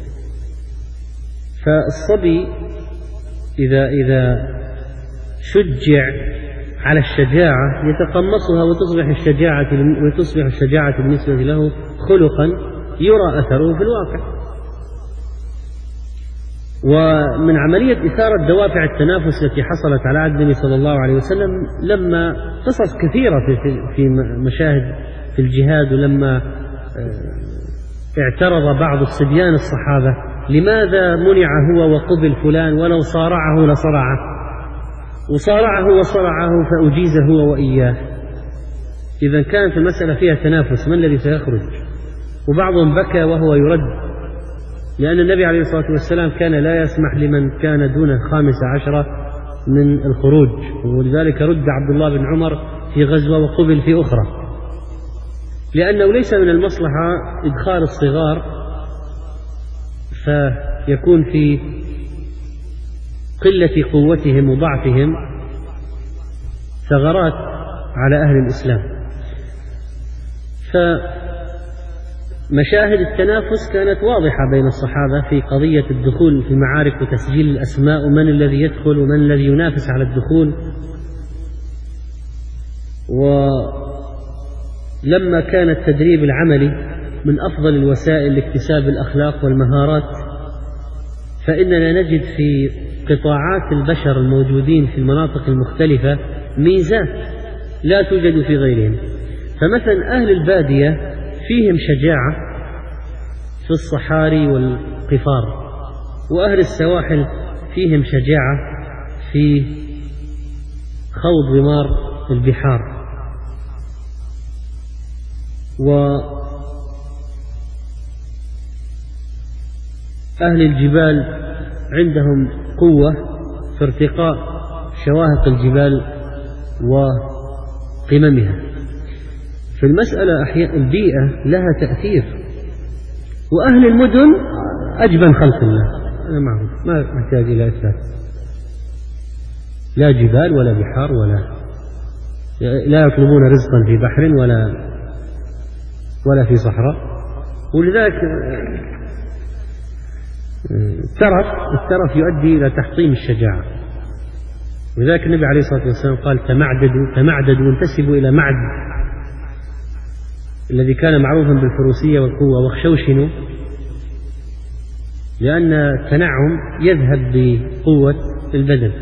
فالصبي إذا شجع على الشجاعة يتقمصها وتصبح الشجاعة بالنسبة له خلقا يرى أثره في الواقع. ومن عملية إثارة دوافع التنافس التي حصلت على عهد النبي صلى الله عليه وسلم لما قصص كثيرة في مشاهد في الجهاد، ولما اعترض بعض الصبيان الصحابة: لماذا منع هو وقبل فلان، ولو صارعه لصرعه، وصارعه وصرعه فأجيز هو وإياه. إذا كانت المسألة فيها تنافس من الذي سيخرج؟ وبعضهم بكى وهو يرد، لأن النبي عليه الصلاة والسلام كان لا يسمح لمن كان دون 15 من الخروج، ولذلك رد عبد الله بن عمر في غزوة وقبل في أخرى، لأنه ليس من المصلحة إدخال الصغار فيكون في قلة قوتهم وضعفهم ثغرات على أهل الإسلام. مشاهد التنافس كانت واضحة بين الصحابة في قضية الدخول في المعارك وتسجيل الأسماء ومن الذي يدخل ومن الذي ينافس على الدخول. ولما كان التدريب العملي من أفضل الوسائل لاكتساب الأخلاق والمهارات، فإننا نجد في قطاعات البشر الموجودين في المناطق المختلفة ميزات لا توجد في غيرهم. فمثلا أهل البادية فيهم شجاعة في الصحاري والقفار، وأهل السواحل فيهم شجاعة في خوض غمار البحار. وأهل الجبال عندهم قوة في ارتقاء شواهق الجبال وقممها. في المسألة أحيانا البيئة لها تأثير، وأهل المدن أجبن خلق الله، أنا معهم ما أحتاج إلى إثبات، لا جبال ولا بحار لا يطلبون رزقا في بحر ولا في صحراء. ولذلك الترف يؤدي إلى تحطيم الشجاعة. ولذلك النبي عليه الصلاة والسلام قال: تمعددوا وانتسبوا إلى معد الذي كان معروفا بالفروسية والقوة، واخشوشنوا، لأن التنعم يذهب بقوة البدن.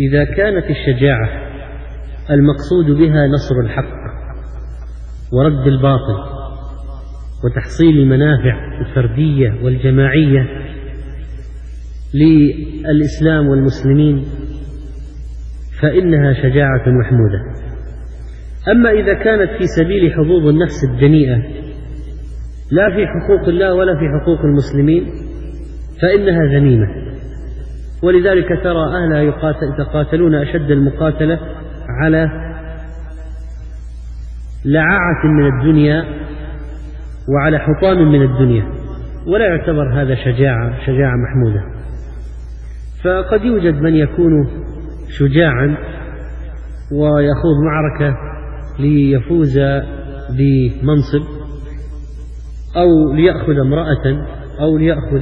إذا كانت الشجاعة المقصود بها نصر الحق ورد الباطل وتحصيل المنافع الفردية والجماعية للإسلام والمسلمين فإنها شجاعة محمودة. أما إذا كانت في سبيل حظوظ النفس الدنيئة لا في حقوق الله ولا في حقوق المسلمين فإنها ذميمة. ولذلك ترى أهلها يتقاتلون أشد المقاتلة على لعاعة من الدنيا وعلى حطام من الدنيا، ولا يعتبر هذا شجاعة محمودة. فقد يوجد من يكون شجاعا ويخوض معركة ليفوز بمنصب أو ليأخذ امرأة أو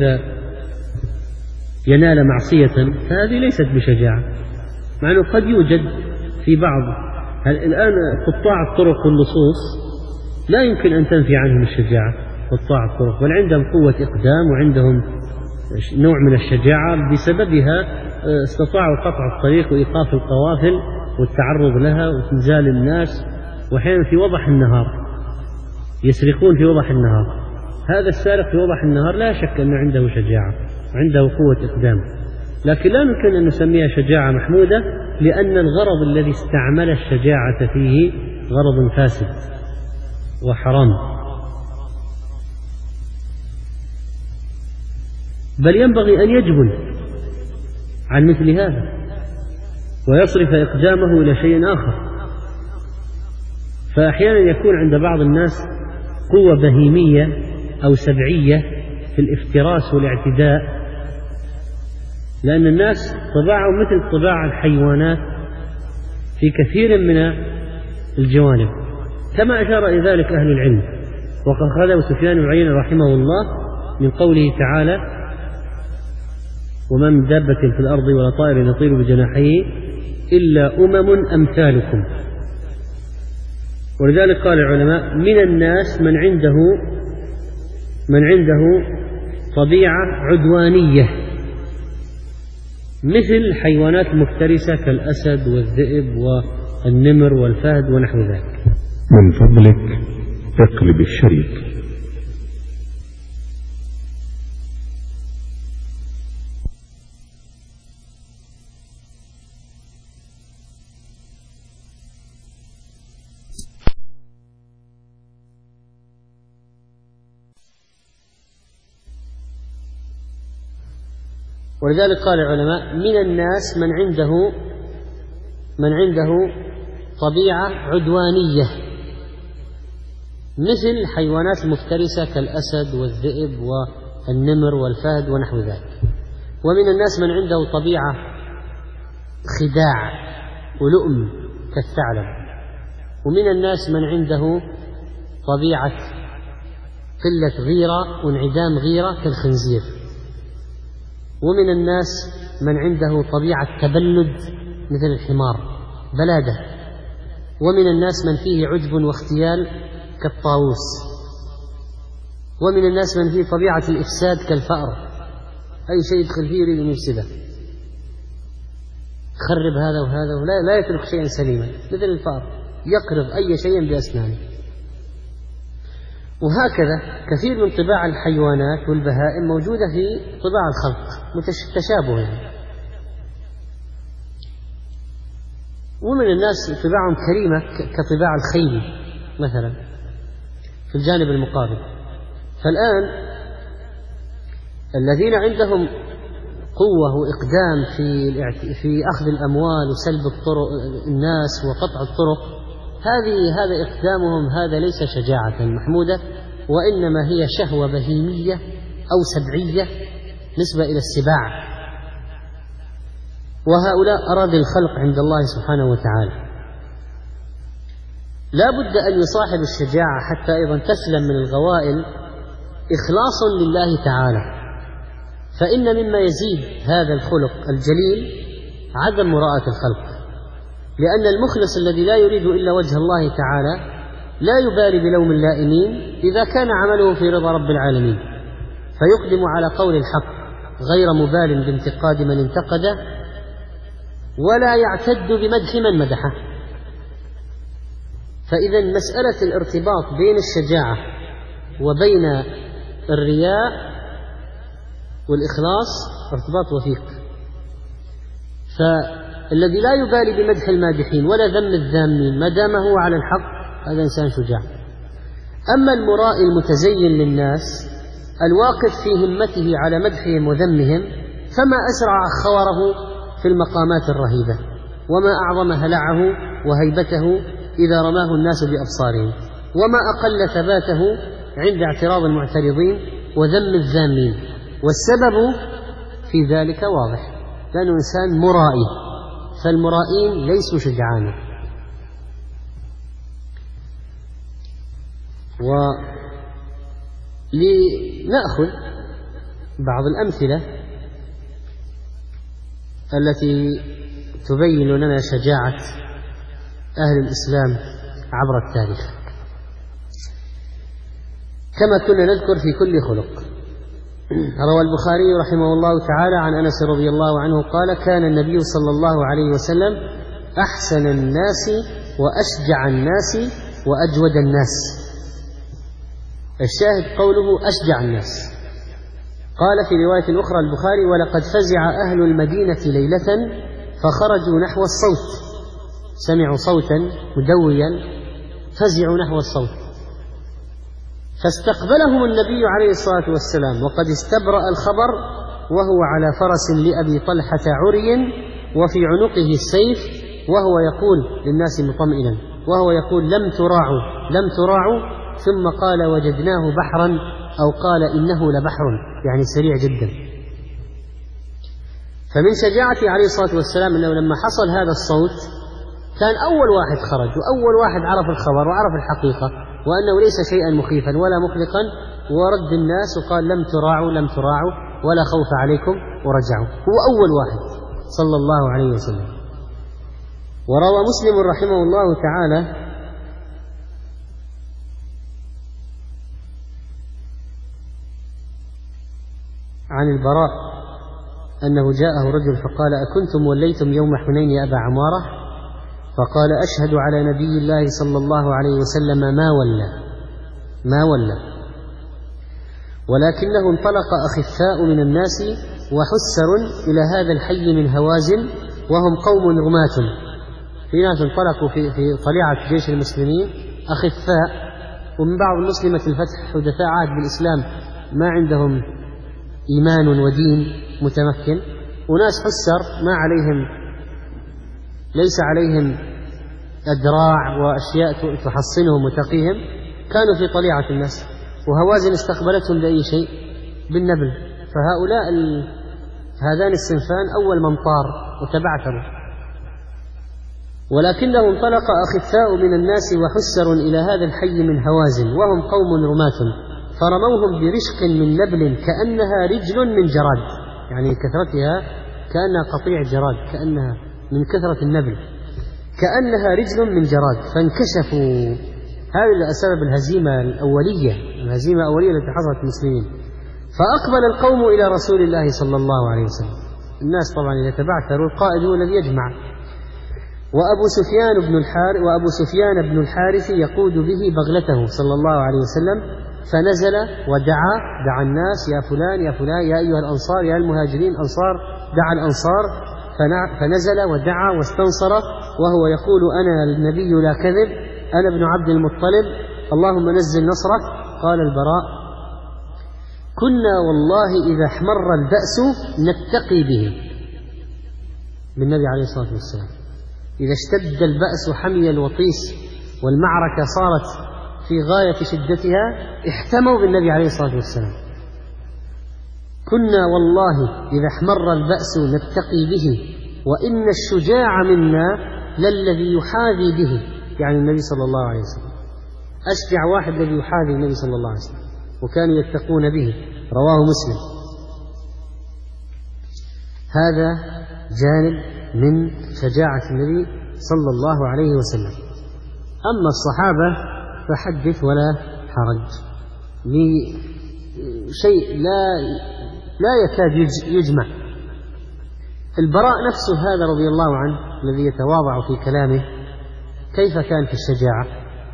ينال معصية، فهذه ليست بشجاعة، مع أنه قد يوجد في بعض الآن قطاع الطرق واللصوص لا يمكن أن تنفي عنهم الشجاعة، قطاع الطرق، بل عندهم قوة إقدام وعندهم نوع من الشجاعة بسببها استطاعوا قطع الطريق وإيقاف القوافل والتعرض لها وإنزال الناس، وأحيانا في وضح النهار يسرقون في وضح النهار. هذا السارق في وضح النهار لا شك أن عنده شجاعة وعنده قوة إقدام، لكن لا يمكن أن نسميها شجاعة محمودة لأن الغرض الذي استعمل الشجاعة فيه غرض فاسد وحرام. بل ينبغي أن يجبن عن مثل هذا ويصرف إقدامه إلى شيء آخر. فأحيانا يكون عند بعض الناس قوة بهيمية أو سبعية في الافتراس والاعتداء، لأن الناس طباعهم مثل طباع الحيوانات في كثير من الجوانب، كما أشار إلى ذلك أهل العلم. وقد أخذه سفيان بن عيينة رحمه الله من قوله تعالى: وما من دابة في الأرض ولا طائر يطير بجناحيه إلا أمثالكم. ولذلك قال العلماء: من الناس من عنده طبيعة عدوانية مثل الحيوانات المفترسة كالأسد والذئب والنمر والفهد ونحو ذلك. من فضلك اقلب الشريط. ولذلك قال العلماء: من الناس من عنده طبيعة عدوانية مثل الحيوانات المفترسة كالأسد والذئب والنمر والفهد ونحو ذلك. ومن الناس من عنده طبيعة خداع ولؤم كالثعلب. ومن الناس من عنده طبيعة قلة غيرة وانعدام غيرة كالخنزير. ومن الناس من عنده طبيعة تبلد مثل الحمار بلادة. ومن الناس من فيه عجب واختيال كالطاووس. ومن الناس من فيه طبيعة الإفساد كالفأر، أي شيء يدخل فيه يريد أن يفسده، يخرب هذا وهذا ولا يترك شيئا سليما، مثل الفأر يقرض أي شيء بأسنانه. وهكذا كثير من طباع الحيوانات والبهائم موجودة في طباع الخلق تشابه يعني. ومن الناس طباعهم كريمة كطباع الخيل مثلا في الجانب المقابل. فالآن الذين عندهم قوة وإقدام في أخذ الأموال وسلب الناس وقطع الطرق، هذا إقدامهم هذا ليس شجاعة محمودة، وإنما هي شهوة بهيمية أو سبعية نسبة إلى السباع. وهؤلاء أراضي الخلق عند الله سبحانه وتعالى. لا بد أن يصاحب الشجاعة حتى أيضا تسلم من الغوائل إخلاصا لله تعالى. فإن مما يزيد هذا الخلق الجليل عدم مراءة الخلق، لأن المخلص الذي لا يريد إلا وجه الله تعالى لا يبالي بلوم اللائمين إذا كان عمله في رضا رب العالمين، فيقدم على قول الحق غير مبال بانتقاد من انتقده، ولا يعتد بمدح من مدحه. فإذا مسألة الارتباط بين الشجاعة وبين الرياء والإخلاص ارتباط وثيق. فالذي لا يبالي بمدح المادحين ولا ذم الذامين ما دام هو على الحق هذا إنسان شجاع. أما المرائي المتزين للناس الواقف في همته على مدحهم وذمهم فما أسرع خوره في المقامات الرهيبة، وما أعظم هلعه وهيبته إذا رماه الناس بأبصارهم، وما أقل ثباته عند اعتراض المعترضين وذم الذامين. والسبب في ذلك واضح، لأنه إنسان مرائي، فالمرائين ليسوا شجعانا. ولنأخذ بعض الأمثلة التي تبين لنا شجاعة أهل الإسلام عبر التاريخ، كما كنا نذكر في كل خلق. روى البخاري رحمه الله تعالى عن أنس رضي الله عنه قال: كان النبي صلى الله عليه وسلم أحسن الناس وأشجع الناس وأجود الناس. الشاهد قوله أشجع الناس. قال في رواية أخرى البخاري: ولقد فزع أهل المدينة ليلة فخرجوا نحو الصوت، سمعوا صوتا مدويا فزعوا نحو الصوت، فاستقبلهم النبي عليه الصلاة والسلام وقد استبرأ الخبر وهو على فرس لأبي طلحة عري وفي عنقه السيف، وهو يقول للناس مطمئنا، وهو يقول: لم تراعوا لم تراعوا، ثم قال: وجدناه بحرا، أو قال: إنه لبحر، يعني سريع جدا. فمن شجاعته عليه الصلاة والسلام أنه لما حصل هذا الصوت كان أول واحد خرج وأول واحد عرف الخبر وعرف الحقيقة وأنه ليس شيئا مخيفا ولا مقلقا، ورد الناس وقال: لم تراعوا لم تراعوا ولا خوف عليكم، ورجعوا. هو أول واحد صلى الله عليه وسلم. وروى مسلم رحمه الله تعالى عن البراء أنه جاءه رجل فقال: أكنتم وليتم يوم حنين يا أبا عمارة؟ فقال: أشهد على نبي الله صلى الله عليه وسلم ما ولى، ولكنه انطلق أخفاء من الناس وحسر إلى هذا الحي من هوازن وهم قوم رماة. في ناس انطلقوا في طليعة جيش المسلمين أخفاء، ومن بعض مسلمة الفتح حدثاء عهد بالإسلام ما عندهم إيمان ودين متمكن، وناس حسر ما عليهم، ليس عليهم أدراع وأشياء تحصنهم وتقيهم، كانوا في طليعة الناس، وهوازن استقبلتهم بأي شيء؟ بالنبل. فهؤلاء هذان الصنفان أول من طار وتبعثروا، ولكنه انطلق أخفاء من الناس وحسر إلى هذا الحي من هوازن وهم قوم رماة، فرموهم برشق من نبل كأنها رجل من جراد، يعني كثرتها كأنها قطيع جراد، كأنها من كثرة النبل كأنها رجل من جراد، فانكشفوا. هذا سبب الهزيمة الأولية التي حصلت المسلمين. فأقبل القوم إلى رسول الله صلى الله عليه وسلم. الناس طبعا إذا تبعثروا القائد هو الذي يجمع، وأبو سفيان بن الحارث يقود به بغلته صلى الله عليه وسلم، فنزل ودعا الناس: يا فلان يا فلان، يا أيها الأنصار، يا المهاجرين أنصار. دعا الأنصار، فنزل ودعا واستنصر وهو يقول: أنا النبي لا كذب، أنا ابن عبد المطلب، اللهم نزل نصرك. قال البراء: كنا والله إذا احمر البأس نتقي به، بالنبي عليه الصلاة والسلام. إذا اشتد البأس حمي الوطيس والمعركة صارت في غاية شدتها احتموا بالنبي عليه الصلاة والسلام. كنا والله إذا احمر البأس نتقي به، وإن الشجاع منا للذي يحاذي به، يعني النبي صلى الله عليه وسلم. أشجع واحد الذي يحاذي النبي صلى الله عليه وسلم، وكانوا يتقون به. رواه مسلم. هذا جانب من شجاعة النبي صلى الله عليه وسلم. أما الصحابة فحدث ولا حرج، لشيء لا يكاد يجمع. البراء نفسه هذا رضي الله عنه الذي يتواضع في كلامه كيف كان في الشجاعة؟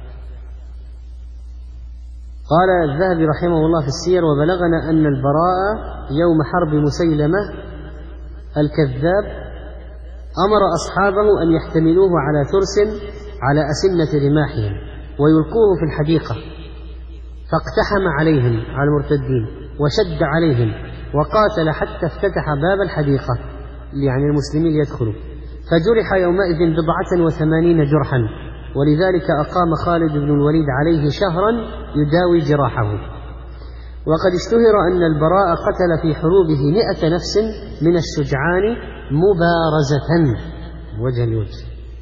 قال الذهبي رحمه الله في السير: وبلغنا أن البراء يوم حرب مسيلمة الكذاب أمر أصحابه أن يحتملوه على ترس على أسنة رماحهم ويلقوه في الحديقة، فاقتحم عليهم على المرتدين وشد عليهم وقاتل حتى افتتح باب الحديقة، يعني المسلمين يدخلوا، فجرح يومئذ 87 جرحا، ولذلك أقام خالد بن الوليد عليه شهرا يداوي جراحه. وقد اشتهر أن البراء قتل في حروبه 100 نفس من الشجعان مبارزة وجه الوجه.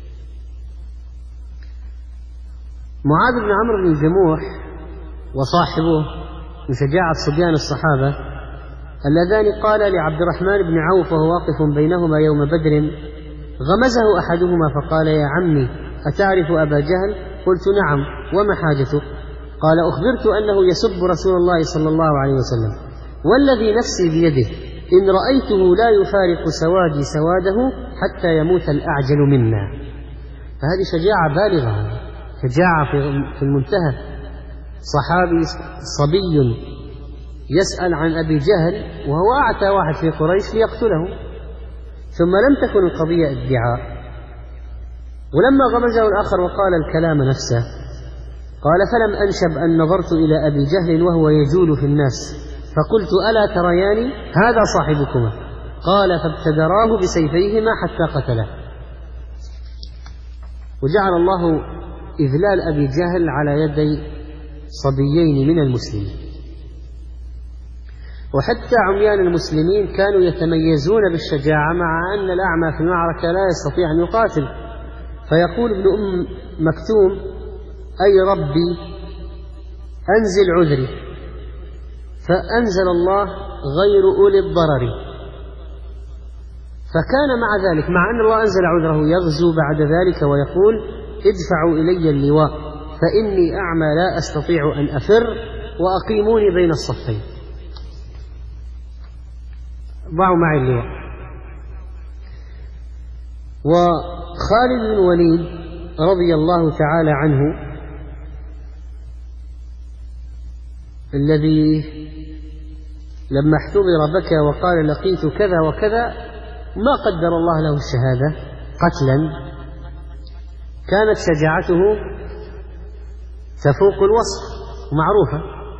معاذ بن عمرو بن الجموح وصاحبه من شجاعة صبيان الصحابة اللذان قال لعبد الرحمن بن عوف وهو واقف بينهما يوم بدر، غمزه أحدهما فقال: يا عمي أتعرف أبا جهل؟ قلت: نعم، وما حاجته؟ قال: أخبرت أنه يسب رسول الله صلى الله عليه وسلم، والذي نفسي بيده إن رأيته لا يفارق سوادي سواده حتى يموت الأعجل منا. فهذه شجاعة بالغة، شجاعة في المنتهى. صحابي صبي يسأل عن أبي جهل وهو أعتى واحد في قريش ليقتله، ثم لم تكن القضية ادعاء. ولما غمزه الآخر وقال الكلام نفسه قال: فلم أنشب أن نظرت إلى أبي جهل وهو يجول في الناس فقلت: ألا ترياني هذا صاحبكما؟ قال: فابتدراه بسيفيهما حتى قتله. وجعل الله إذلال أبي جهل على يدي صبيين من المسلمين. وحتى عميان المسلمين كانوا يتميزون بالشجاعة، مع أن الأعمى في المعركة لا يستطيع أن يقاتل، فيقول ابن أم مكتوم: أي ربي أنزل عذري، فأنزل الله غير أولي الضرر. فكان مع ذلك، مع أن الله أنزل عذره، يغزو بعد ذلك ويقول: ادفعوا إلي اللواء فإني أعمى لا أستطيع أن أفر، وأقيموني بين الصفين، ضعوا معي اللواء. وخالد بن الوليد رضي الله تعالى عنه الذي لما احتضر بكى وقال: لقيت كذا وكذا، ما قدر الله له الشهادة قتلا، كانت شجاعته تفوق الوصف معروفة.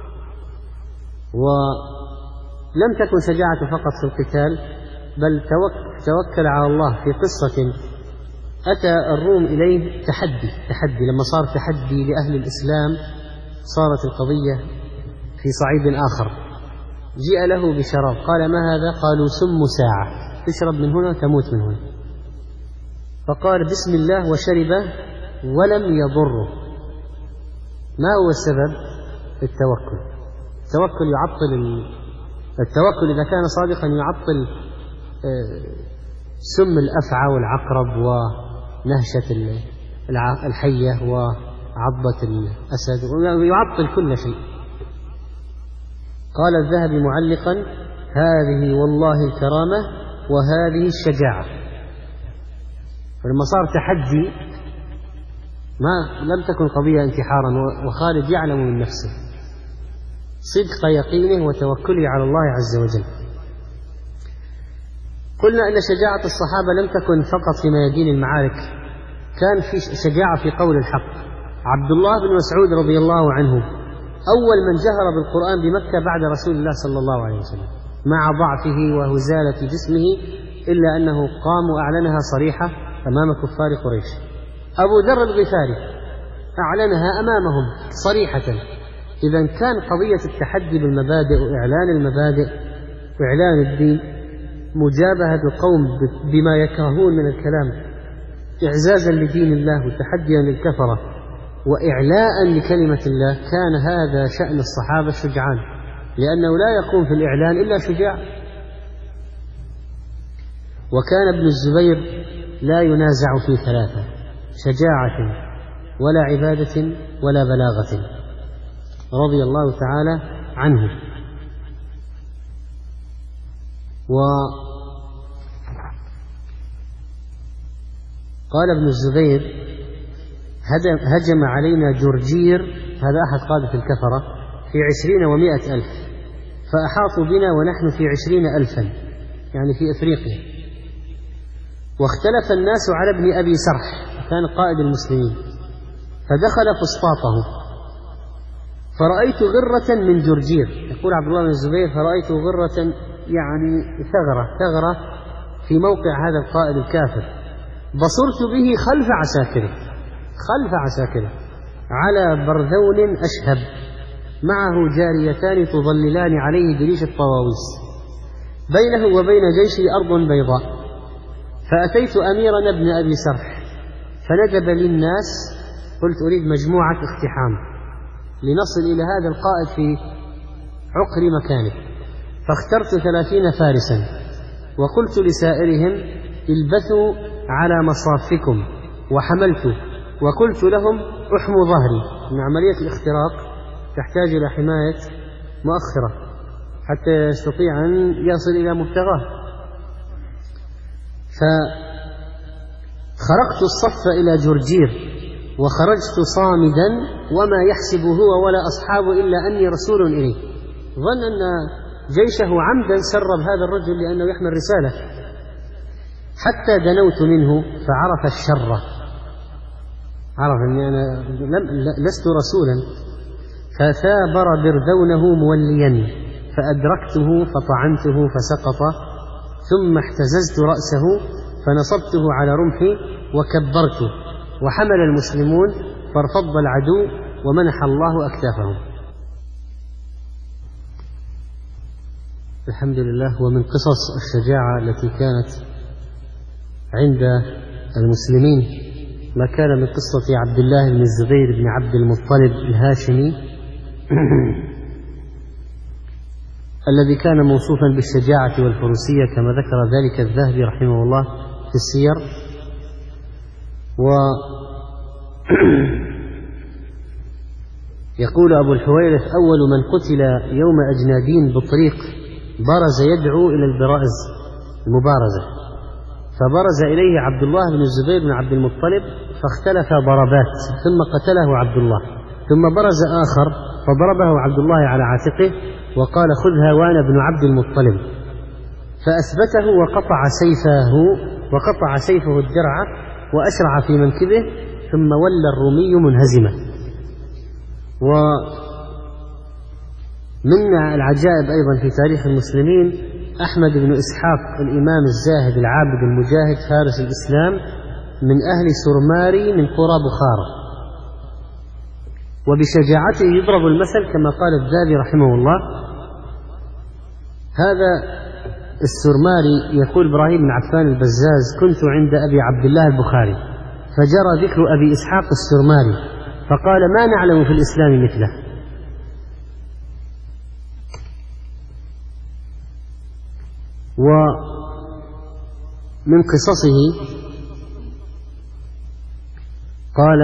ولم تكن شجاعته فقط في القتال، بل توكل على الله في قصة أتى الروم إليه تحدي لما صار تحدي لأهل الإسلام، صارت القضية في صعيد آخر. جاء له بشراب، قال: ما هذا؟ قالوا: سم ساعة، تشرب من هنا تموت من هنا. فقال: بسم الله، وشربه ولم يضره. ما هو السبب؟ التوكل. التوكل يعطل التوكل إذا كان صادقا يعطل سم الأفعى والعقرب ونهشة الحية وعضة الأسد، ويعطل كل شيء. قال الذهبي معلقا: هذه والله الكرامة وهذه الشجاعة. فلما صار تحدي لم تكن قضية انتحارا، وخالد يعلم من نفسه صدق يقينه وتوكله على الله عز وجل. قلنا أن شجاعة الصحابة لم تكن فقط في ميادين المعارك، كان في شجاعة في قول الحق. عبد الله بن مسعود رضي الله عنه أول من جهر بالقرآن بمكة بعد رسول الله صلى الله عليه وسلم، مع ضعفه وهزالة جسمه، إلا أنه قام وأعلنها صريحة أمام كفار قريش. أبو ذر الغفاري أعلنها أمامهم صريحة. إذن كان قضية التحدي بالمبادئ وإعلان المبادئ وإعلان الدين، مجابهة القوم بما يكرهون من الكلام، إعزازا لدين الله وتحديا للكفرة وإعلاء لكلمة الله، كان هذا شأن الصحابة الشجعان، لأنه لا يقوم في الإعلان إلا شجاع. وكان ابن الزبير لا ينازع في ثلاثة: شجاعة ولا عبادة ولا بلاغة، رضي الله تعالى عنه. قال ابن الزبير: هجم علينا جرجير، هذا أحد قادة الكفرة، في 20 و100 ألف، فأحاطوا بنا ونحن في 20,000 يعني في إفريقيا، واختلف الناس على ابن أبي سرح، كان قائد المسلمين، فدخل فسطاطه فرأيت غرة من جرجير. يقول عبد الله بن الزبير: فرأيت غرة يعني ثغرة في موقع هذا القائد الكافر، بصرت به خلف عساكره على برذون أشهب، معه جاريتان تظللان عليه بريش الطواويس، بينه وبين جيشه أرض بيضاء. فأتيت أميرنا ابن أبي سرح فندب لي الناس، قلت: أريد مجموعة اقتحام لنصل إلى هذا القائد في عقر مكانه، فاخترت 30 فارسا، وقلت لسائرهم: البثوا على مصافكم، وحملت وقلت لهم: احموا ظهري. من عملية الاختراق تحتاج إلى حماية مؤخرة حتى يستطيع أن يصل إلى مبتغاه. فخرقت الصف إلى جرجير وخرجت صامدا، وما يحسب هو ولا أصحابه إلا أني رسول إليه. ظن أن جيشه عمدا سرب هذا الرجل لأنه يحمل رسالة، حتى دنوت منه فعرف الشر، عرف أني أنا لست رسولا، فثابر برذونه موليا، فأدركته فطعنته فسقط، ثم احتززت رأسه فنصبته على رمحي وكبرته، وحمل المسلمون فارفض العدو ومنح الله أكتافهم. الحمد لله. ومن قصص الشجاعة التي كانت عند المسلمين ما كان من قصة عبد الله بن الزبير بن عبد المطلب الهاشمي الذي كان موصوفا بالشجاعة والفروسية كما ذكر ذلك الذهبي رحمه الله في السير. يقول أبو الحويرث: أول من قتل يوم أجنادين بالطريق برز يدعو إلى البرائز، المبارزة، فبرز إليه عبد الله بن الزبير بن عبد المطلب فاختلف ضربات، ثم قتله عبد الله، ثم برز آخر فضربه عبد الله على عاتقه وقال: خذها وأنا ابن عبد المطلب، فأثبته وقطع سيفه الدرع وأشرع في منكبه، ثم ولى الرومي منهزمة. ومن العجائب أيضا في تاريخ المسلمين أحمد بن إسحاق الإمام الزاهد العابد المجاهد فارس الإسلام من أهل سرماري من قرى بخارى، وبشجاعته يضرب المثل كما قال الذهبي رحمه الله. هذا السرماري يقول إبراهيم بن عفان البزاز: كنت عند أبي عبد الله البخاري فجرى ذكر أبي إسحاق السرماري فقال: ما نعلم في الإسلام مثله. ومن قصصه قال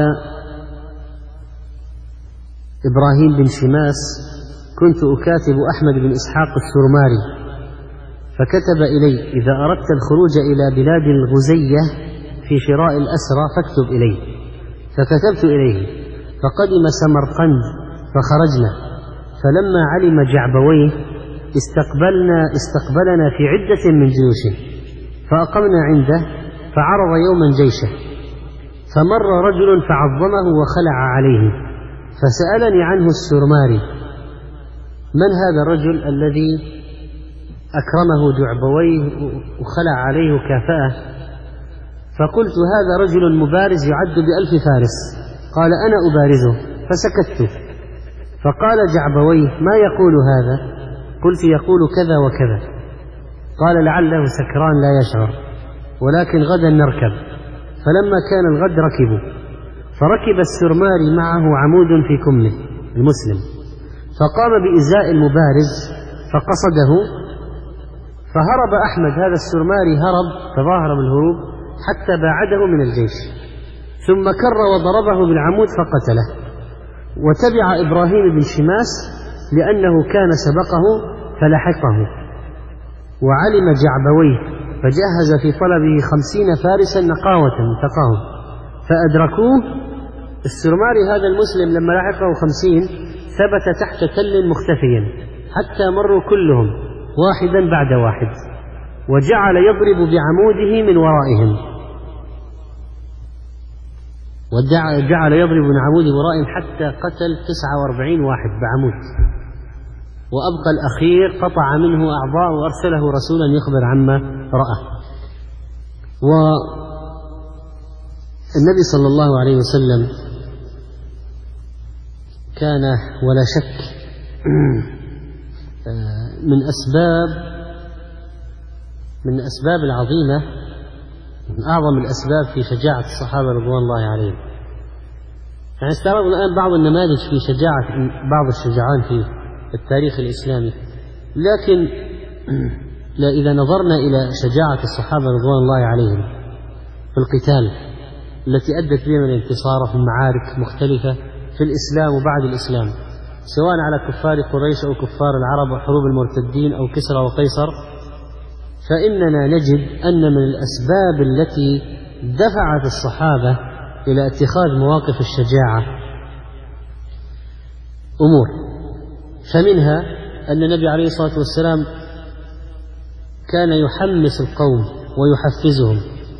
إبراهيم بن شماس: كنت أكاتب أحمد بن إسحاق السرماري فكتب إلي: إذا أردت الخروج إلى بلاد الغزية في شراء الأسرى فاكتب إلي. فكتبت إليه فقدم سمرقند فخرجنا، فلما علم جعبويه استقبلنا في عدة من جيوشه، فأقمنا عنده فعرض يوما جيشه، فمر رجل فعظمه وخلع عليه، فسألني عنه السرماري: من هذا الرجل الذي أكرمه جعبويه وخلع عليه كافأه؟ فقلت: هذا رجل مبارز يعد ب1000 فارس. قال: أنا أبارزه. فسكت. فقال جعبويه: ما يقول هذا؟ قلت: يقول كذا وكذا. قال: لعله سكران لا يشعر، ولكن غدا نركب. فلما كان الغد ركبوا، فركب السرماري معه عمود في كمه المسلم، فقام بإزاء المبارز فقصده، فهرب أحمد هذا السرماري، تظاهر بالهروب حتى باعده من الجيش، ثم كر وضربه بالعمود فقتله. وتبع إبراهيم بن شماس لأنه كان سبقه فلحقه، وعلم جعبويه فجهز في طلبه 50 فارسا نقاوة تقاهم فأدركوه. السرماري هذا المسلم لما لحقه 50 ثبت تحت تل مختفيا حتى مروا كلهم واحدا بعد واحد، وجعل يضرب بعموده من ورائهم، وجعل يضرب من عموده ورائهم حتى قتل 49 واحد بعمود، وأبقى الأخير قطع منه أعضاء وأرسله رسولا يخبر عما رأى. والنبي صلى الله عليه وسلم كان ولا شك من الأسباب العظيمة، من أعظم الأسباب في شجاعة الصحابة رضوان الله عليهم. يعني استعرضنا الآن بعض النماذج في شجاعة بعض الشجعان في التاريخ الإسلامي، لكن إذا نظرنا إلى شجاعة الصحابة رضوان الله عليهم في القتال التي أدت بهم الانتصار في معارك مختلفة في الإسلام وبعد الإسلام، سواء على كفار قريش أو كفار العرب وحروب المرتدين أو كسرى وقيصر، فإننا نجد أن من الأسباب التي دفعت الصحابة إلى اتخاذ مواقف الشجاعة أمور. فمنها أن النبي عليه الصلاة والسلام كان يحمس القوم ويحفزهم،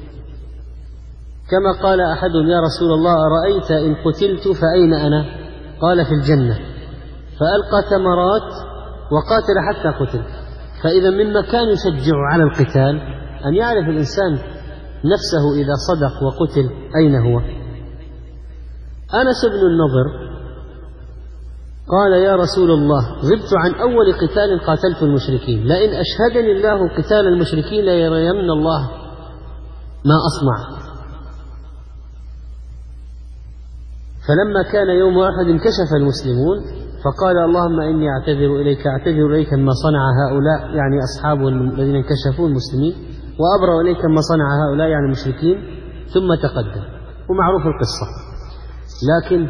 كما قال أحدهم: يا رسول الله أرأيت إن قتلت فأين أنا؟ قال: في الجنة. فألقى تمرات وقاتل حتى قتل. فإذا مما كان يشجع على القتال أن يعرف الإنسان نفسه إذا صدق وقتل أين هو. أنس بن النضر قال: يا رسول الله غبت عن أول قتال قاتلت المشركين، لئن أشهدني الله قتال المشركين ليرين الله ما أصنع. فلما كان يوم أحد انكشف المسلمون فقال: اللهم إني أعتذر إليك ما صنع هؤلاء، يعني أصحابه الذين انكشفوا المسلمين، وأبرأ إليك ما صنع هؤلاء، يعني المشركين، ثم تقدم. ومعروف القصة. لكن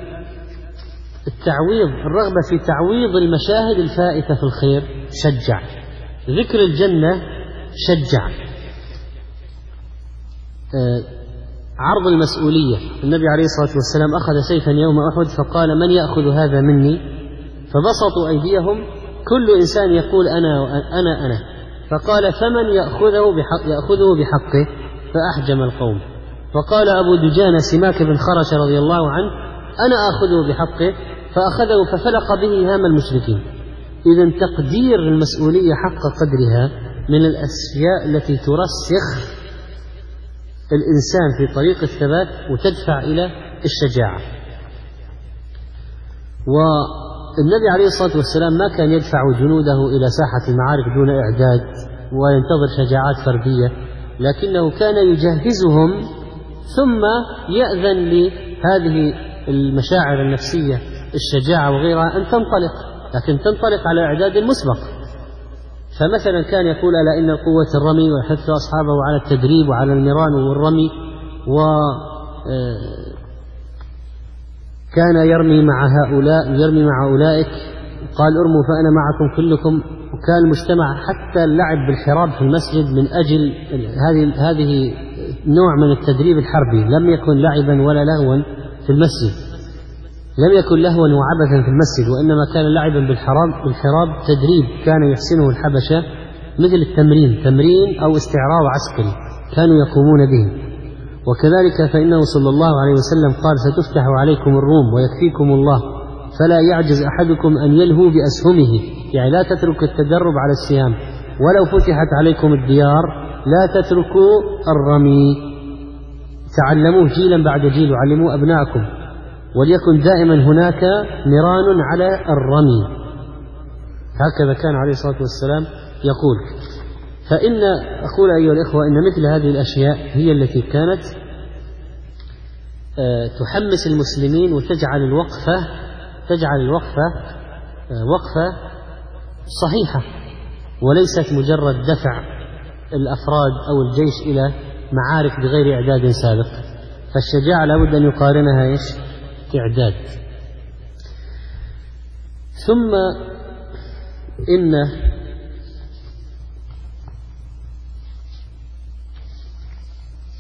الرغبة في تعويض المشاهد الفائتة في الخير شجع، ذكر الجنة شجع، عرض المسؤولية. النبي عليه الصلاة والسلام أخذ سيفا يوم أحد فقال: من يأخذ هذا مني؟ فبسطوا أيديهم، كل إنسان يقول أنا. فقال: فمن يأخذه بحقه؟ فأحجم القوم. فقال أبو دجانة سماك بن خرش رضي الله عنه: أنا أخذه بحقه، فأخذه ففلق به هام المشركين. إذن تقدير المسؤولية حق قدرها من الأشياء التي ترسخ الإنسان في طريق الثبات وتدفع إلى الشجاعة. والنبي عليه الصلاة والسلام ما كان يدفع جنوده إلى ساحة المعارك دون إعداد وينتظر شجاعات فردية، لكنه كان يجهزهم ثم يأذن لهذه المشاعر النفسية الشجاعة وغيرها أن تنطلق، لكن تنطلق على إعداد مسبق. فمثلا كان يقول: ألا إن قوة الرمي، ويحث أصحابه على التدريب وعلى المران والرمي، وكان يرمي مع هؤلاء يرمي مع أولئك، قال: ارموا فأنا معكم كلكم. وكان المجتمع حتى اللعب بالحراب في المسجد من أجل هذه نوع من التدريب الحربي، لم يكن لعبا ولا لهوا في المسجد، لم يكن لهوا وعبثا في المسجد، وإنما كان لعبا بالحراب تدريب كان يحسنه الحبشة، مثل التمرين، تمرين أو استعراض عسكري كانوا يقومون به. وكذلك فإنه صلى الله عليه وسلم قال: ستفتح عليكم الروم ويكفيكم الله، فلا يعجز أحدكم أن يلهو بأسهمه، يعني لا تترك التدرب على السهام، ولو فتحت عليكم الديار لا تتركوا الرمي، تعلموه جيلا بعد جيل وعلموا أبناءكم، وليكن دائما هناك نيران على الرمي. هكذا كان عليه الصلاة والسلام يقول. فإن أقول أيها الإخوة إن مثل هذه الأشياء هي التي كانت تحمس المسلمين وتجعل الوقفة وقفة صحيحة، وليست مجرد دفع الأفراد أو الجيش إلى معارك بغير إعداد سابق. فالشجاعة لابد أن يقارنها إعداد. ثم إن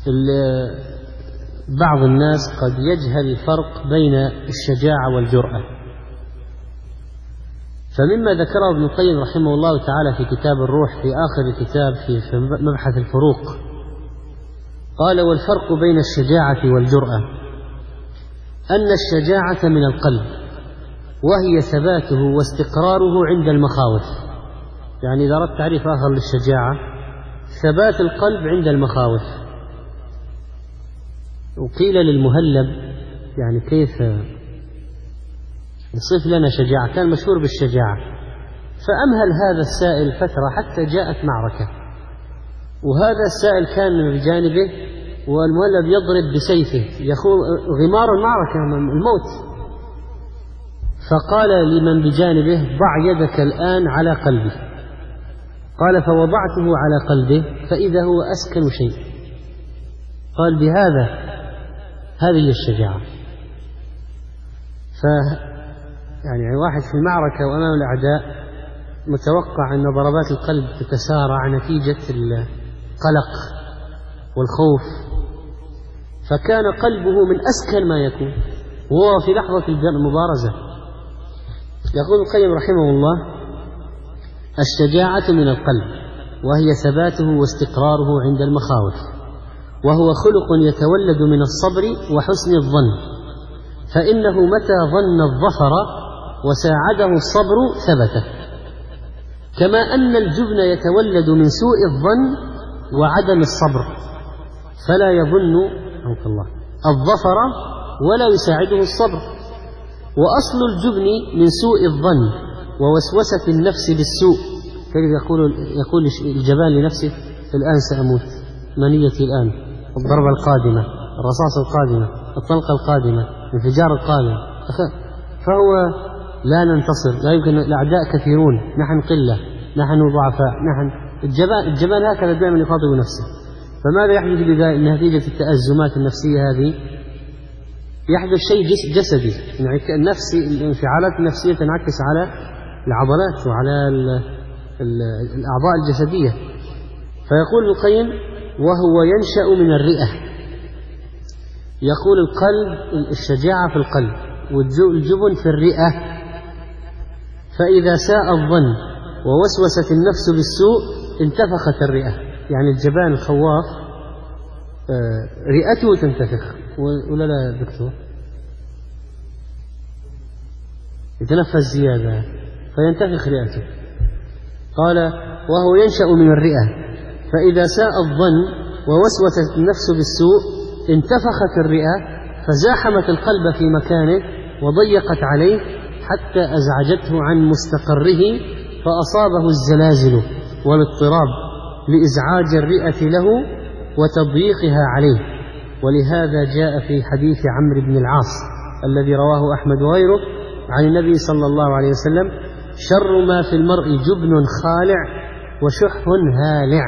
بعض الناس قد يجهل الفرق بين الشجاعة والجرأة، فمما ذكره ابن القيم رحمه الله تعالى في كتاب الروح في آخر الكتاب في مبحث الفروق، قال: والفرق بين الشجاعة والجرأة أن الشجاعة من القلب، وهي ثباته واستقراره عند المخاوف. يعني إذا أردت تعريف آخر للشجاعة: ثبات القلب عند المخاوف. وقيل للمهلب: يعني كيف يصف لنا شجاعة؟ كان مشهور بالشجاعة، فأمهل هذا السائل فترة حتى جاءت معركة، وهذا السائل كان بجانبه والمهلب يضرب بسيفه غمار المعركة الموت، فقال لمن بجانبه: ضع يدك الآن على قلبي. قال: فوضعته على قلبه فإذا هو أسكن شيء. قال: هذه الشجاعة. يعني واحد في المعركة وأمام الأعداء متوقع أن ضربات القلب تتسارع نتيجة القلق والخوف، فكان قلبه من أسكن ما يكون وهو في لحظة المبارزة. يقول القيم رحمه الله: الشجاعة من القلب، وهي ثباته واستقراره عند المخاوف، وهو خلق يتولد من الصبر وحسن الظن، فإنه متى ظن الظفر وساعده الصبر ثبته، كما أن الجبن يتولد من سوء الظن وعدم الصبر، فلا يظن الظفر ولا يساعده الصبر. وأصل الجبن من سوء الظن ووسوسة النفس بالسوء، يقول الجبان لنفسه: الآن سأموت، منيتي الآن، الضربة القادمة، الرصاص القادمة، الطلقة القادمة، الانفجار القادم، فهو لا ننتصر، لا يمكن، الأعداء كثيرون، نحن قلة، نحن ضعفاء، الجبان هكذا دائما يخاطب نفسه. فماذا يحدث نتيجة التأزمات النفسية هذه؟ يحدث شيء جسدي، الانفعالات النفسية تنعكس على العضلات وعلى الأعضاء الجسدية. فيقول القيم: وهو ينشأ من الرئة. يقول القلب، الشجاعة في القلب والجبن في الرئة، فإذا ساء الظن ووسوست النفس بالسوء انتفخت الرئة. يعني الجبان الخواف رئته تنتفخ، ولا لا يا دكتور؟ يتنفس زيادة فينتفخ رئته. قال: وهو ينشأ من الرئة، فإذا ساء الظن ووسوست النفس بالسوء انتفخت الرئة، فزاحمت القلب في مكانه وضيقت عليه حتى أزعجته عن مستقره، فأصابه الزلازل والاضطراب لإزعاج الرئة له وتضييقها عليه. ولهذا جاء في حديث عمرو بن العاص الذي رواه أحمد وغيره عن النبي صلى الله عليه وسلم: شر ما في المرء جبن خالع وشح هالع.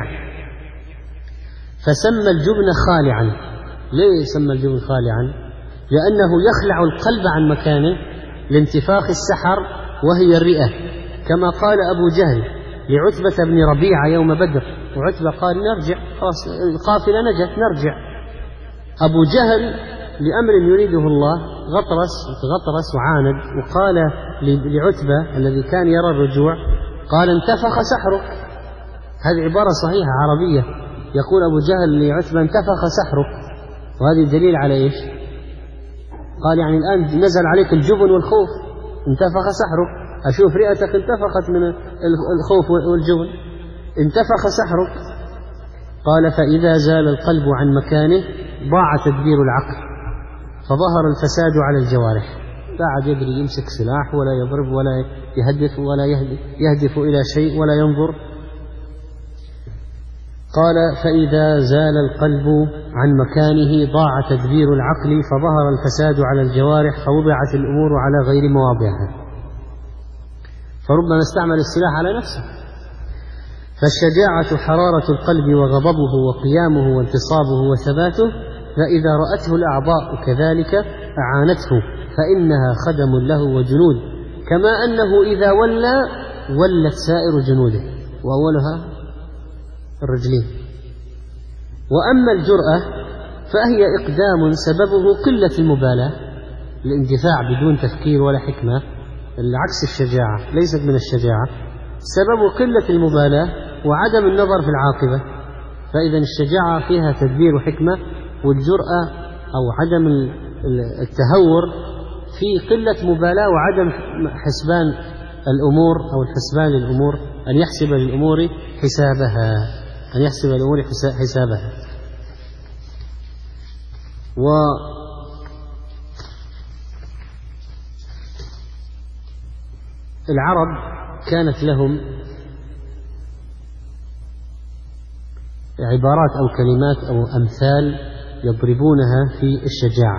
فسمى الجبن خالعا. ليه سمى الجبن خالعا؟ لأنه يخلع القلب عن مكانه لانتفاخ السحر وهي الرئة، كما قال أبو جهل لعتبة بن ربيعة يوم بدر، وعتبة قال: نرجع، خلاص القافلة نجت، نرجع. أبو جهل لأمر يريده الله غطرس وعاند، وقال لعتبة الذي كان يرى الرجوع، قال: انتفخ سحرك. هذه عبارة صحيحة عربية، يقول أبو جهل لعتبة: انتفخ سحرك. وهذه دليل على إيش؟ قال: يعني الآن نزل عليك الجبن والخوف، انتفخ سحرك. أشوف رئتك انتفخت من الخوف والجبن، انتفخ سحرك. قال: فإذا زال القلب عن مكانه ضاع تدبير العقل، فظهر الفساد على الجوارح. لا عاد يدري يمسك سلاح ولا يضرب ولا يهدف ولا يهدف إلى شيء ولا ينظر. قال: فإذا زال القلب عن مكانه ضاع تدبير العقل، فظهر الفساد على الجوارح، فوضعت الأمور على غير مواضعها، فربما استعمل السلاح على نفسه. فالشجاعة حرارة القلب وغضبه وقيامه وانتصابه وثباته، فإذا رأته الأعضاء كذلك أعانته، فإنها خدم له وجنود، كما أنه إذا ولت سائر جنوده، وأولها الرجلين. وأما الجرأة فهي إقدام سببه قلة المبالاة، الاندفاع بدون تفكير ولا حكمة، العكس الشجاعة، ليست من الشجاعة، سبب قلة المبالاة وعدم النظر في العاقبة. فإذا الشجاعة فيها تدبير وحكمة، والجرأة أو عدم التهور في قلة مبالاة وعدم حسبان الأمور أو الحسبان للأمور، أن يحسب للأمور حسابها، أن يحسب للأمور حسابها. والعرب كانت لهم عبارات أو كلمات أو أمثال يضربونها في الشجاعة.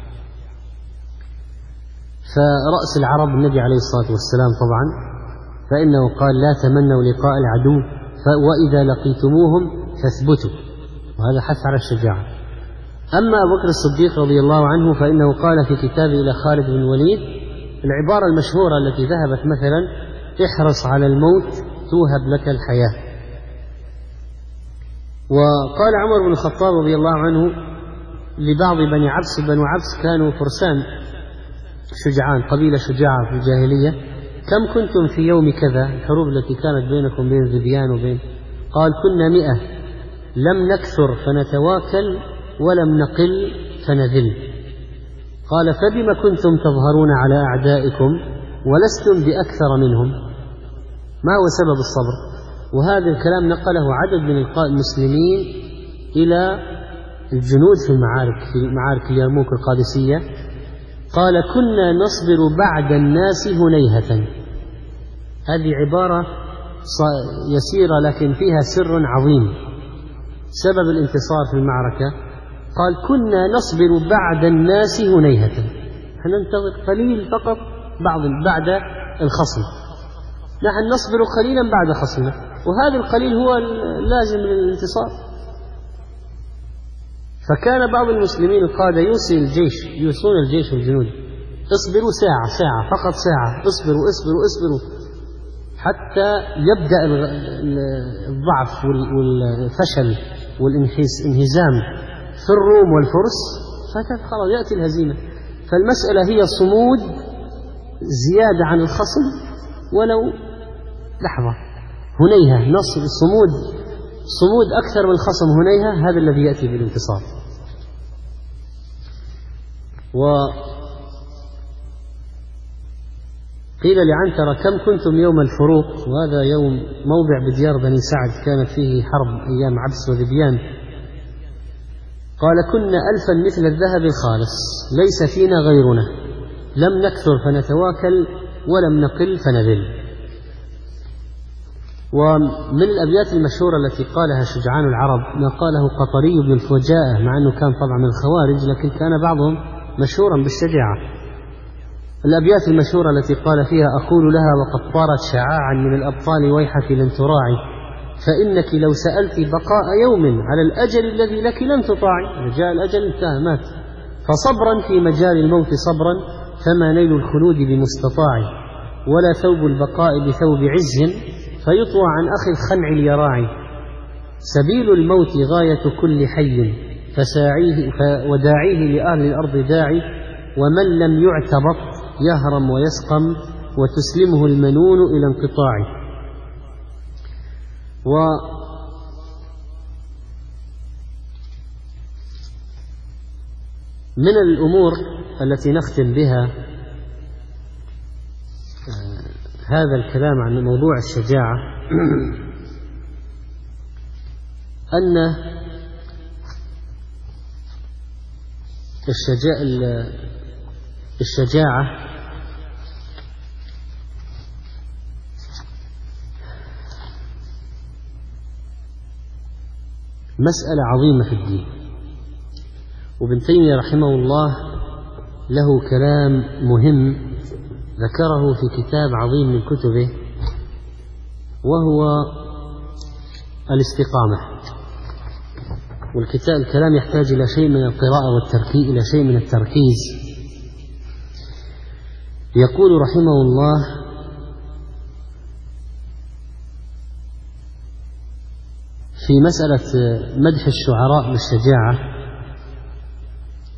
فرأس العرب النبي عليه الصلاة والسلام طبعا، فإنه قال: لا تمنوا لقاء العدو وإذا لقيتموهم فاثبتوا، وهذا حث على الشجاعة. أما أبو بكر الصديق رضي الله عنه فإنه قال في كتابه إلى خالد بن الوليد العبارة المشهورة التي ذهبت مثلا: احرص على الموت توهب لك الحياة. وقال عمر بن الخطاب رضي الله عنه لبعض بني عبس، بنو عبس كانوا فرسان شجعان، قبيلة شجاعة في الجاهلية: كم كنتم في يوم كذا، الحروب التي كانت بينكم بين الذبيان وبين، قال: كنا 100، لم نكثر فنتواكل ولم نقل فنذل. قال: فبما كنتم تظهرون على أعدائكم ولستم بأكثر منهم، ما هو سبب الصبر؟ وهذا الكلام نقله عدد من المسلمين إلى الجنود في معارك اليرموك القادسية. قال: كنا نصبر بعد الناس هنيهة. هذه عبارة يسيرة لكن فيها سر عظيم. سبب الانتصار في المعركة قال: كنا نصبر بعد الناس هنيهة، ننتظر قليل فقط بعد الخصم، نحن نصبر قليلا بعد خصمنا، وهذا القليل هو اللازم للانتصار. فكان بعض المسلمين القادة يوصون الجيش والجنود: اصبروا ساعة فقط ساعة، اصبروا حتى يبدأ الضعف والفشل والانهزام في الروم والفرس، خلاص يأتي الهزيمة. فالمسألة هي صمود زيادة عن الخصم ولو لحظة، هنيهة، نصر، صمود أكثر من الخصم، هنيهة، هذا الذي يأتي بالانتصار. قيل لعنترة: كم كنتم يوم الفروق؟ وهذا يوم موضع بديار بني سعد كانت فيه حرب أيام عبس وذبيان. قال: كنا 1000 مثل الذهب الخالص، ليس فينا غيرنا، لم نكثر فنتواكل ولم نقل فنذل. ومن الأبيات المشهورة التي قالها شجعان العرب ما قاله قطري بن الفجاءة، مع أنه كان طبعا من الخوارج لكن كان بعضهم مشهورا بالشجاعة. الأبيات المشهورة التي قال فيها: أقول لها وقد طارت شعاعا من الأبطال ويحك لن تراعي، فإنك لو سألت بقاء يوم على الأجل الذي لك لن تطاعي، جاء الأجل انتهى مات، فصبرا في مجال الموت صبرا، فما نيل الخلود بمستطاع، ولا ثوب البقاء بثوب عز، فيطوى عن أخي الخنع ليراعي، سبيل الموت غاية كل حي، فساعيه وداعيه لأهل الأرض داعي، ومن لم يعتبط يهرم ويسقم، وتسلمه المنون إلى انقطاع. ومن الأمور التي نختم بها هذا الكلام عن موضوع الشجاعة أن الشجاعة مسألة عظيمة في الدين. وابن تيمية رحمه الله له كلام مهم ذكره في كتاب عظيم من كتبه، وهو الاستقامة. والكلام يحتاج إلى شيء من القراءة والتركيز، إلى شيء من التركيز. يقول رحمه الله: في مسألة مدح الشعراء بالشجاعة،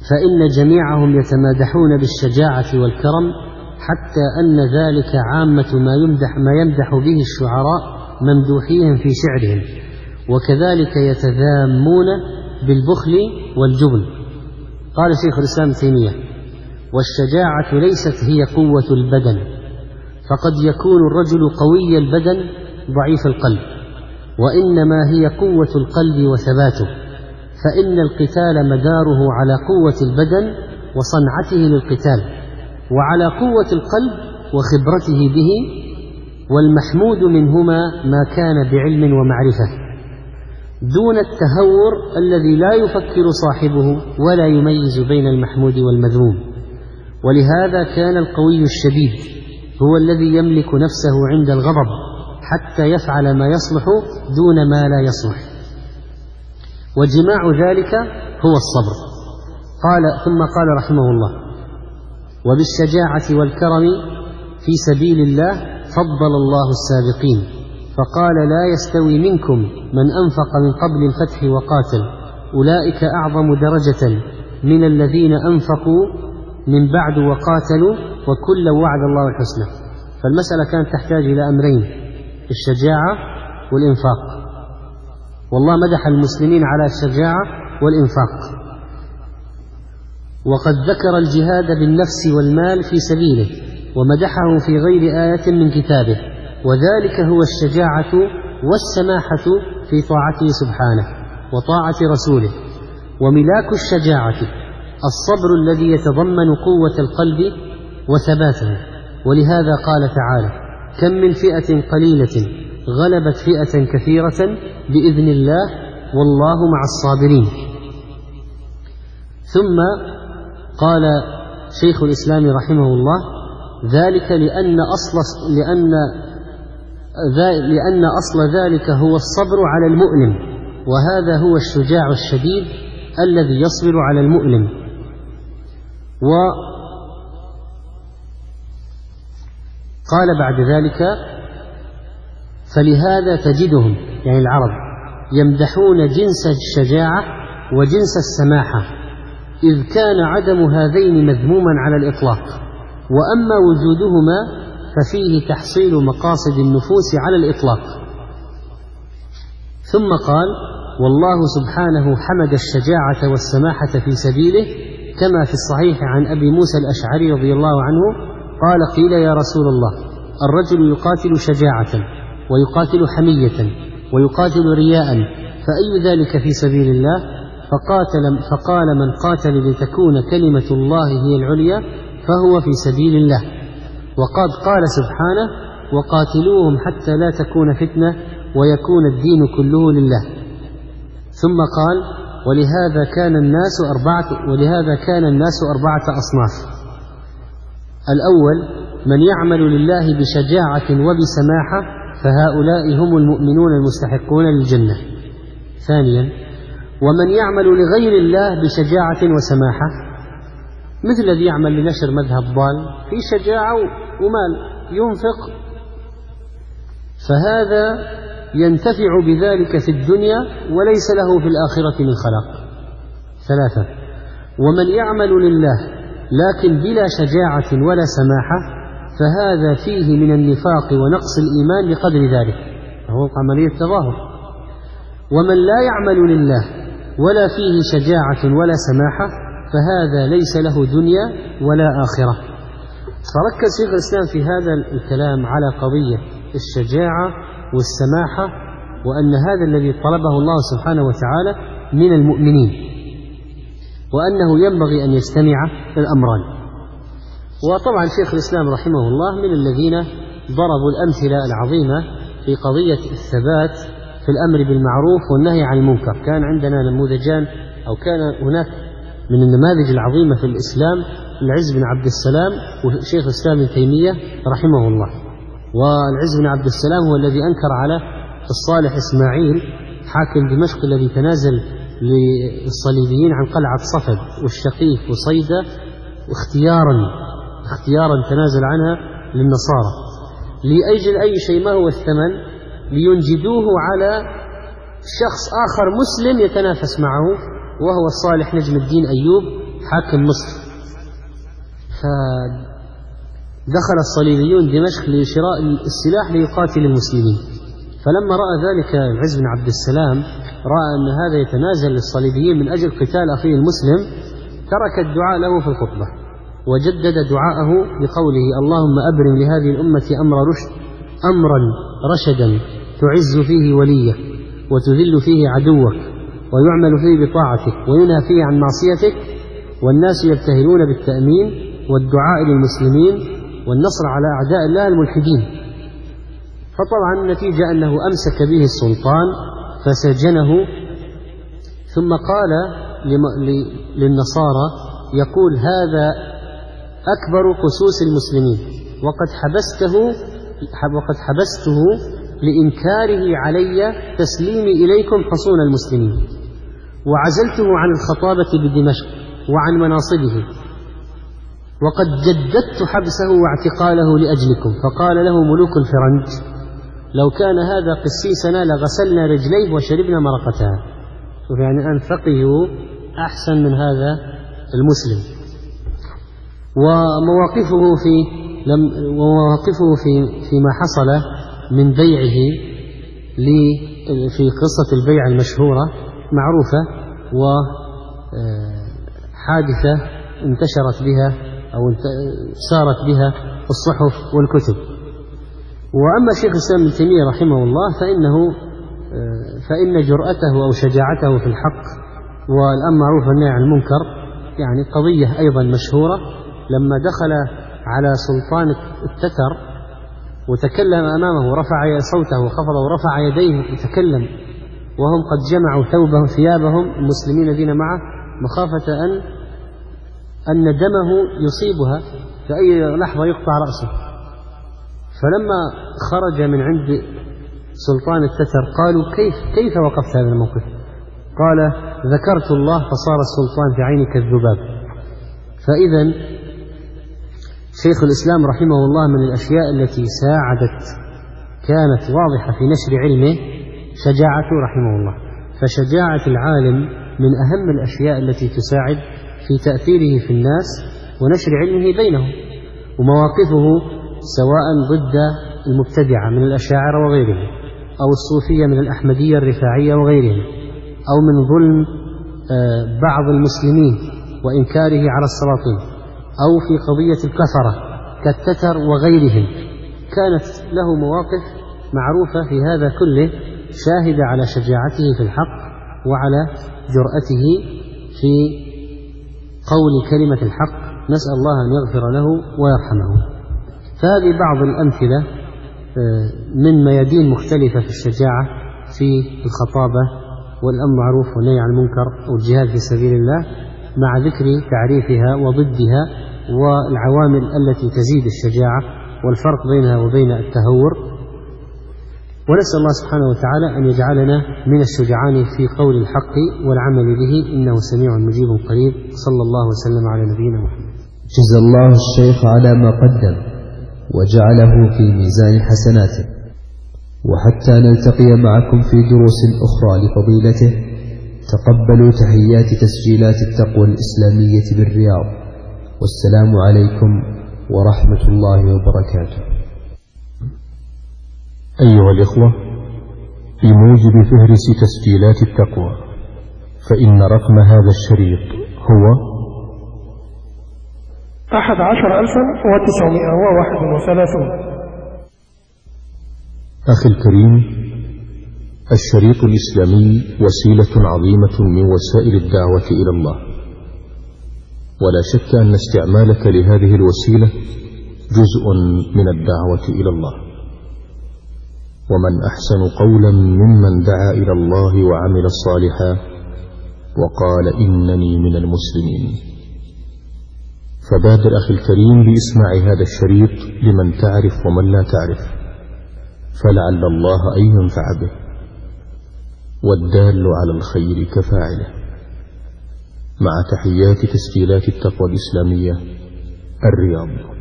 فإن جميعهم يتمادحون بالشجاعة والكرم، حتى أن ذلك عامة ما يمدح به الشعراء ممدوحيهم في شعرهم، وكذلك يتذامون بالبخل والجبن. قال شيخ الإسلام تيمية: والشجاعة ليست هي قوة البدن، فقد يكون الرجل قوي البدن ضعيف القلب، وإنما هي قوة القلب وثباته، فإن القتال مداره على قوة البدن وصنعته للقتال، وعلى قوة القلب وخبرته به، والمحمود منهما ما كان بعلم ومعرفة، دون التهور الذي لا يفكر صاحبه ولا يميز بين المحمود والمذموم. ولهذا كان القوي الشديد هو الذي يملك نفسه عند الغضب حتى يفعل ما يصلح دون ما لا يصلح، وجماع ذلك هو الصبر. ثم قال رحمه الله: وبالشجاعة والكرم في سبيل الله فضل الله السابقين، فقال: لا يستوي منكم من أنفق من قبل الفتح وقاتل، أولئك أعظم درجة من الذين أنفقوا من بعد وقاتلوا، وكلا وعد الله الحسنى. فالمسألة كانت تحتاج إلى أمرين: الشجاعة والإنفاق، والله مدح المسلمين على الشجاعة والإنفاق، وقد ذكر الجهاد بالنفس والمال في سبيله، ومدحه في غير آية من كتابه، وذلك هو الشجاعة والسماحة في طاعته سبحانه وطاعة رسوله. وملاك الشجاعة الصبر الذي يتضمن قوة القلب وثباته، ولهذا قال تعالى: كم من فئة قليلة غلبت فئة كثيرة بإذن الله والله مع الصابرين. ثم قال شيخ الإسلام رحمه الله: ذلك لأن أصل ذلك هو الصبر على المؤلم، وهذا هو الشجاع الشديد الذي يصبر على المؤلم. وقال بعد ذلك: فلهذا تجدهم، يعني العرب، يمدحون جنس الشجاعة وجنس السماحة، إذ كان عدم هذين مذموما على الإطلاق، وأما وجودهما ففيه تحصيل مقاصد النفوس على الإطلاق. ثم قال: والله سبحانه حمد الشجاعة والسماحة في سبيله، كما في الصحيح عن أبي موسى الأشعري رضي الله عنه قال: قيل يا رسول الله، الرجل يقاتل شجاعة ويقاتل حمية ويقاتل رياء، فأي ذلك في سبيل الله؟ فقال: من قاتل لتكون كلمة الله هي العليا فهو في سبيل الله. وقد قال سبحانه: وقاتلوهم حتى لا تكون فتنة ويكون الدين كله لله. ثم قال: ولهذا كان الناس أربعة أصناف: الأول من يعمل لله بشجاعة وبسماحة، فهؤلاء هم المؤمنون المستحقون للجنة. ثانيا: ومن يعمل لغير الله بشجاعة وسماحة، مثل الذي يعمل لنشر مذهب ضال في شجاعة ومال ينفق، فهذا ينتفع بذلك في الدنيا وليس له في الآخرة من خلاق. ثلاثة: ومن يعمل لله لكن بلا شجاعة ولا سماحة، فهذا فيه من النفاق ونقص الإيمان بقدر ذلك، وهو عملية تظاهر. ومن لا يعمل لله ولا فيه شجاعة ولا سماحة، فهذا ليس له دنيا ولا آخرة. فركز شيخ الإسلام في هذا الكلام على قضية الشجاعة والسماحة، وأن هذا الذي طلبه الله سبحانه وتعالى من المؤمنين، وأنه ينبغي أن يجتمع الأمران. وطبعا شيخ الإسلام رحمه الله من الذين ضربوا الأمثلة العظيمة في قضية الثبات في الأمر بالمعروف والنهي عن المنكر. كان عندنا نموذجان، أو كان هناك من النماذج العظيمة في الإسلام العز بن عبد السلام وشيخ الإسلام ابن تيمية رحمه الله. والعز بن عبد السلام هو الذي أنكر على الصالح إسماعيل حاكم دمشق الذي تنازل للصليبيين عن قلعة صفد والشقيق وصيدا، واختيارا تنازل عنها للنصارى لأجل أي شيء، ما هو الثمن؟ لينجدوه على شخص آخر مسلم يتنافس معه، وهو الصالح نجم الدين أيوب حاكم مصر. فدخل الصليبيون دمشق لشراء السلاح ليقاتل المسلمين، فلما رأى ذلك العز بن عبد السلام رأى أن هذا يتنازل للصليبيين من أجل قتال أخيه المسلم، ترك الدعاء له في الخطبة وجدد دعاءه بقوله: اللهم أبرم لهذه الأمة أمرا رشدا تعز فيه وليك وتذل فيه عدوك ويعمل فيه بطاعتك وينهى فيه عن معصيتك، والناس يبتهلون بالتأمين والدعاء للمسلمين والنصر على أعداء الله الملحدين. فطبعا النتيجة أنه أمسك به السلطان فسجنه، ثم قال للنصارى يقول: هذا أكبر قسوس المسلمين وقد حبسته لإنكاره علي تسليمي إليكم حصون المسلمين، وعزلته عن الخطابة بدمشق وعن مناصبه، وقد جددت حبسه واعتقاله لأجلكم. فقال له ملوك الفرنج: لو كان هذا قسيسنا لغسلنا رجليه وشربنا مرقتها. شوف يعني أن فقهوا أحسن من هذا المسلم. ومواقفه فيما حصل من بيعه في قصة البيع المشهورة معروفة، وحادثة انتشرت بها أو سارت بها الصحف والكتب. وأما شيخ الإسلام ابن تيمية رحمه الله فإن جرأته أو شجاعته في الحق والأمر معروف والنهي عن المنكر يعني قضية أيضا مشهورة. لما دخل على سلطان التتر وتكلم أمامه ورفع صوته وخفض ورفع يديه يتكلم وهم قد جمعوا ثيابهم المسلمين الذين معه مخافة أن دمه يصيبها في أي لحظة يقطع رأسه. فلما خرج من عند سلطان التتر قالوا: كيف وقفت هذا الموقف؟ قال: ذكرت الله فصار السلطان في عيني كالذباب. فإذا شيخ الإسلام رحمه الله من الأشياء التي كانت واضحة في نشر علمه شجاعته رحمه الله. فشجاعة العالم من أهم الأشياء التي تساعد في تأثيره في الناس ونشر علمه بينهم. ومواقفه سواء ضد المبتدعة من الأشاعرة وغيرهم، أو الصوفية من الأحمدية الرفاعية وغيرهم، أو من ظلم بعض المسلمين وإنكاره على السلاطين، أو في قضية الكفرة كالتتر وغيرهم، كانت له مواقف معروفة في هذا كله شاهدة على شجاعته في الحق وعلى جرأته في قول كلمة الحق. نسأل الله أن يغفر له ويرحمه. فهذه بعض الأمثلة من ميادين مختلفة في الشجاعة في الخطابة والأمر معروف والنهي عن المنكر والجهاد في سبيل الله، مع ذكر تعريفها وضدها والعوامل التي تزيد الشجاعة والفرق بينها وبين التهور. ونسأل الله سبحانه وتعالى أن يجعلنا من الشجعان في قول الحق والعمل به، إنه سميع مجيب قريب. صلى الله وسلم على نبينا محمد. جزا الله الشيخ على ما قدم وجعله في ميزان حسناته. وحتى نلتقي معكم في دروس أخرى لفضيلته، تقبلوا تحيات تسجيلات التقوى الإسلامية بالرياض، والسلام عليكم ورحمة الله وبركاته. أيها الإخوة، بموجب فهرس تسجيلات التقوى فإن رقم هذا الشريط هو 11,931. أخي الكريم، الشريط الإسلامي وسيلة عظيمة من وسائل الدعوة إلى الله، ولا شك أن استعمالك لهذه الوسيلة جزء من الدعوة إلى الله. ومن أحسن قولا ممن دعا إلى الله وعمل صالحا وقال إنني من المسلمين. فبادر أخي الكريم بإسماع هذا الشريط لمن تعرف ومن لا تعرف، فلعل الله أن ينفع به، والدال على الخير كفاعله. مع تحيات تسجيلات التقوى الإسلامية الرياض.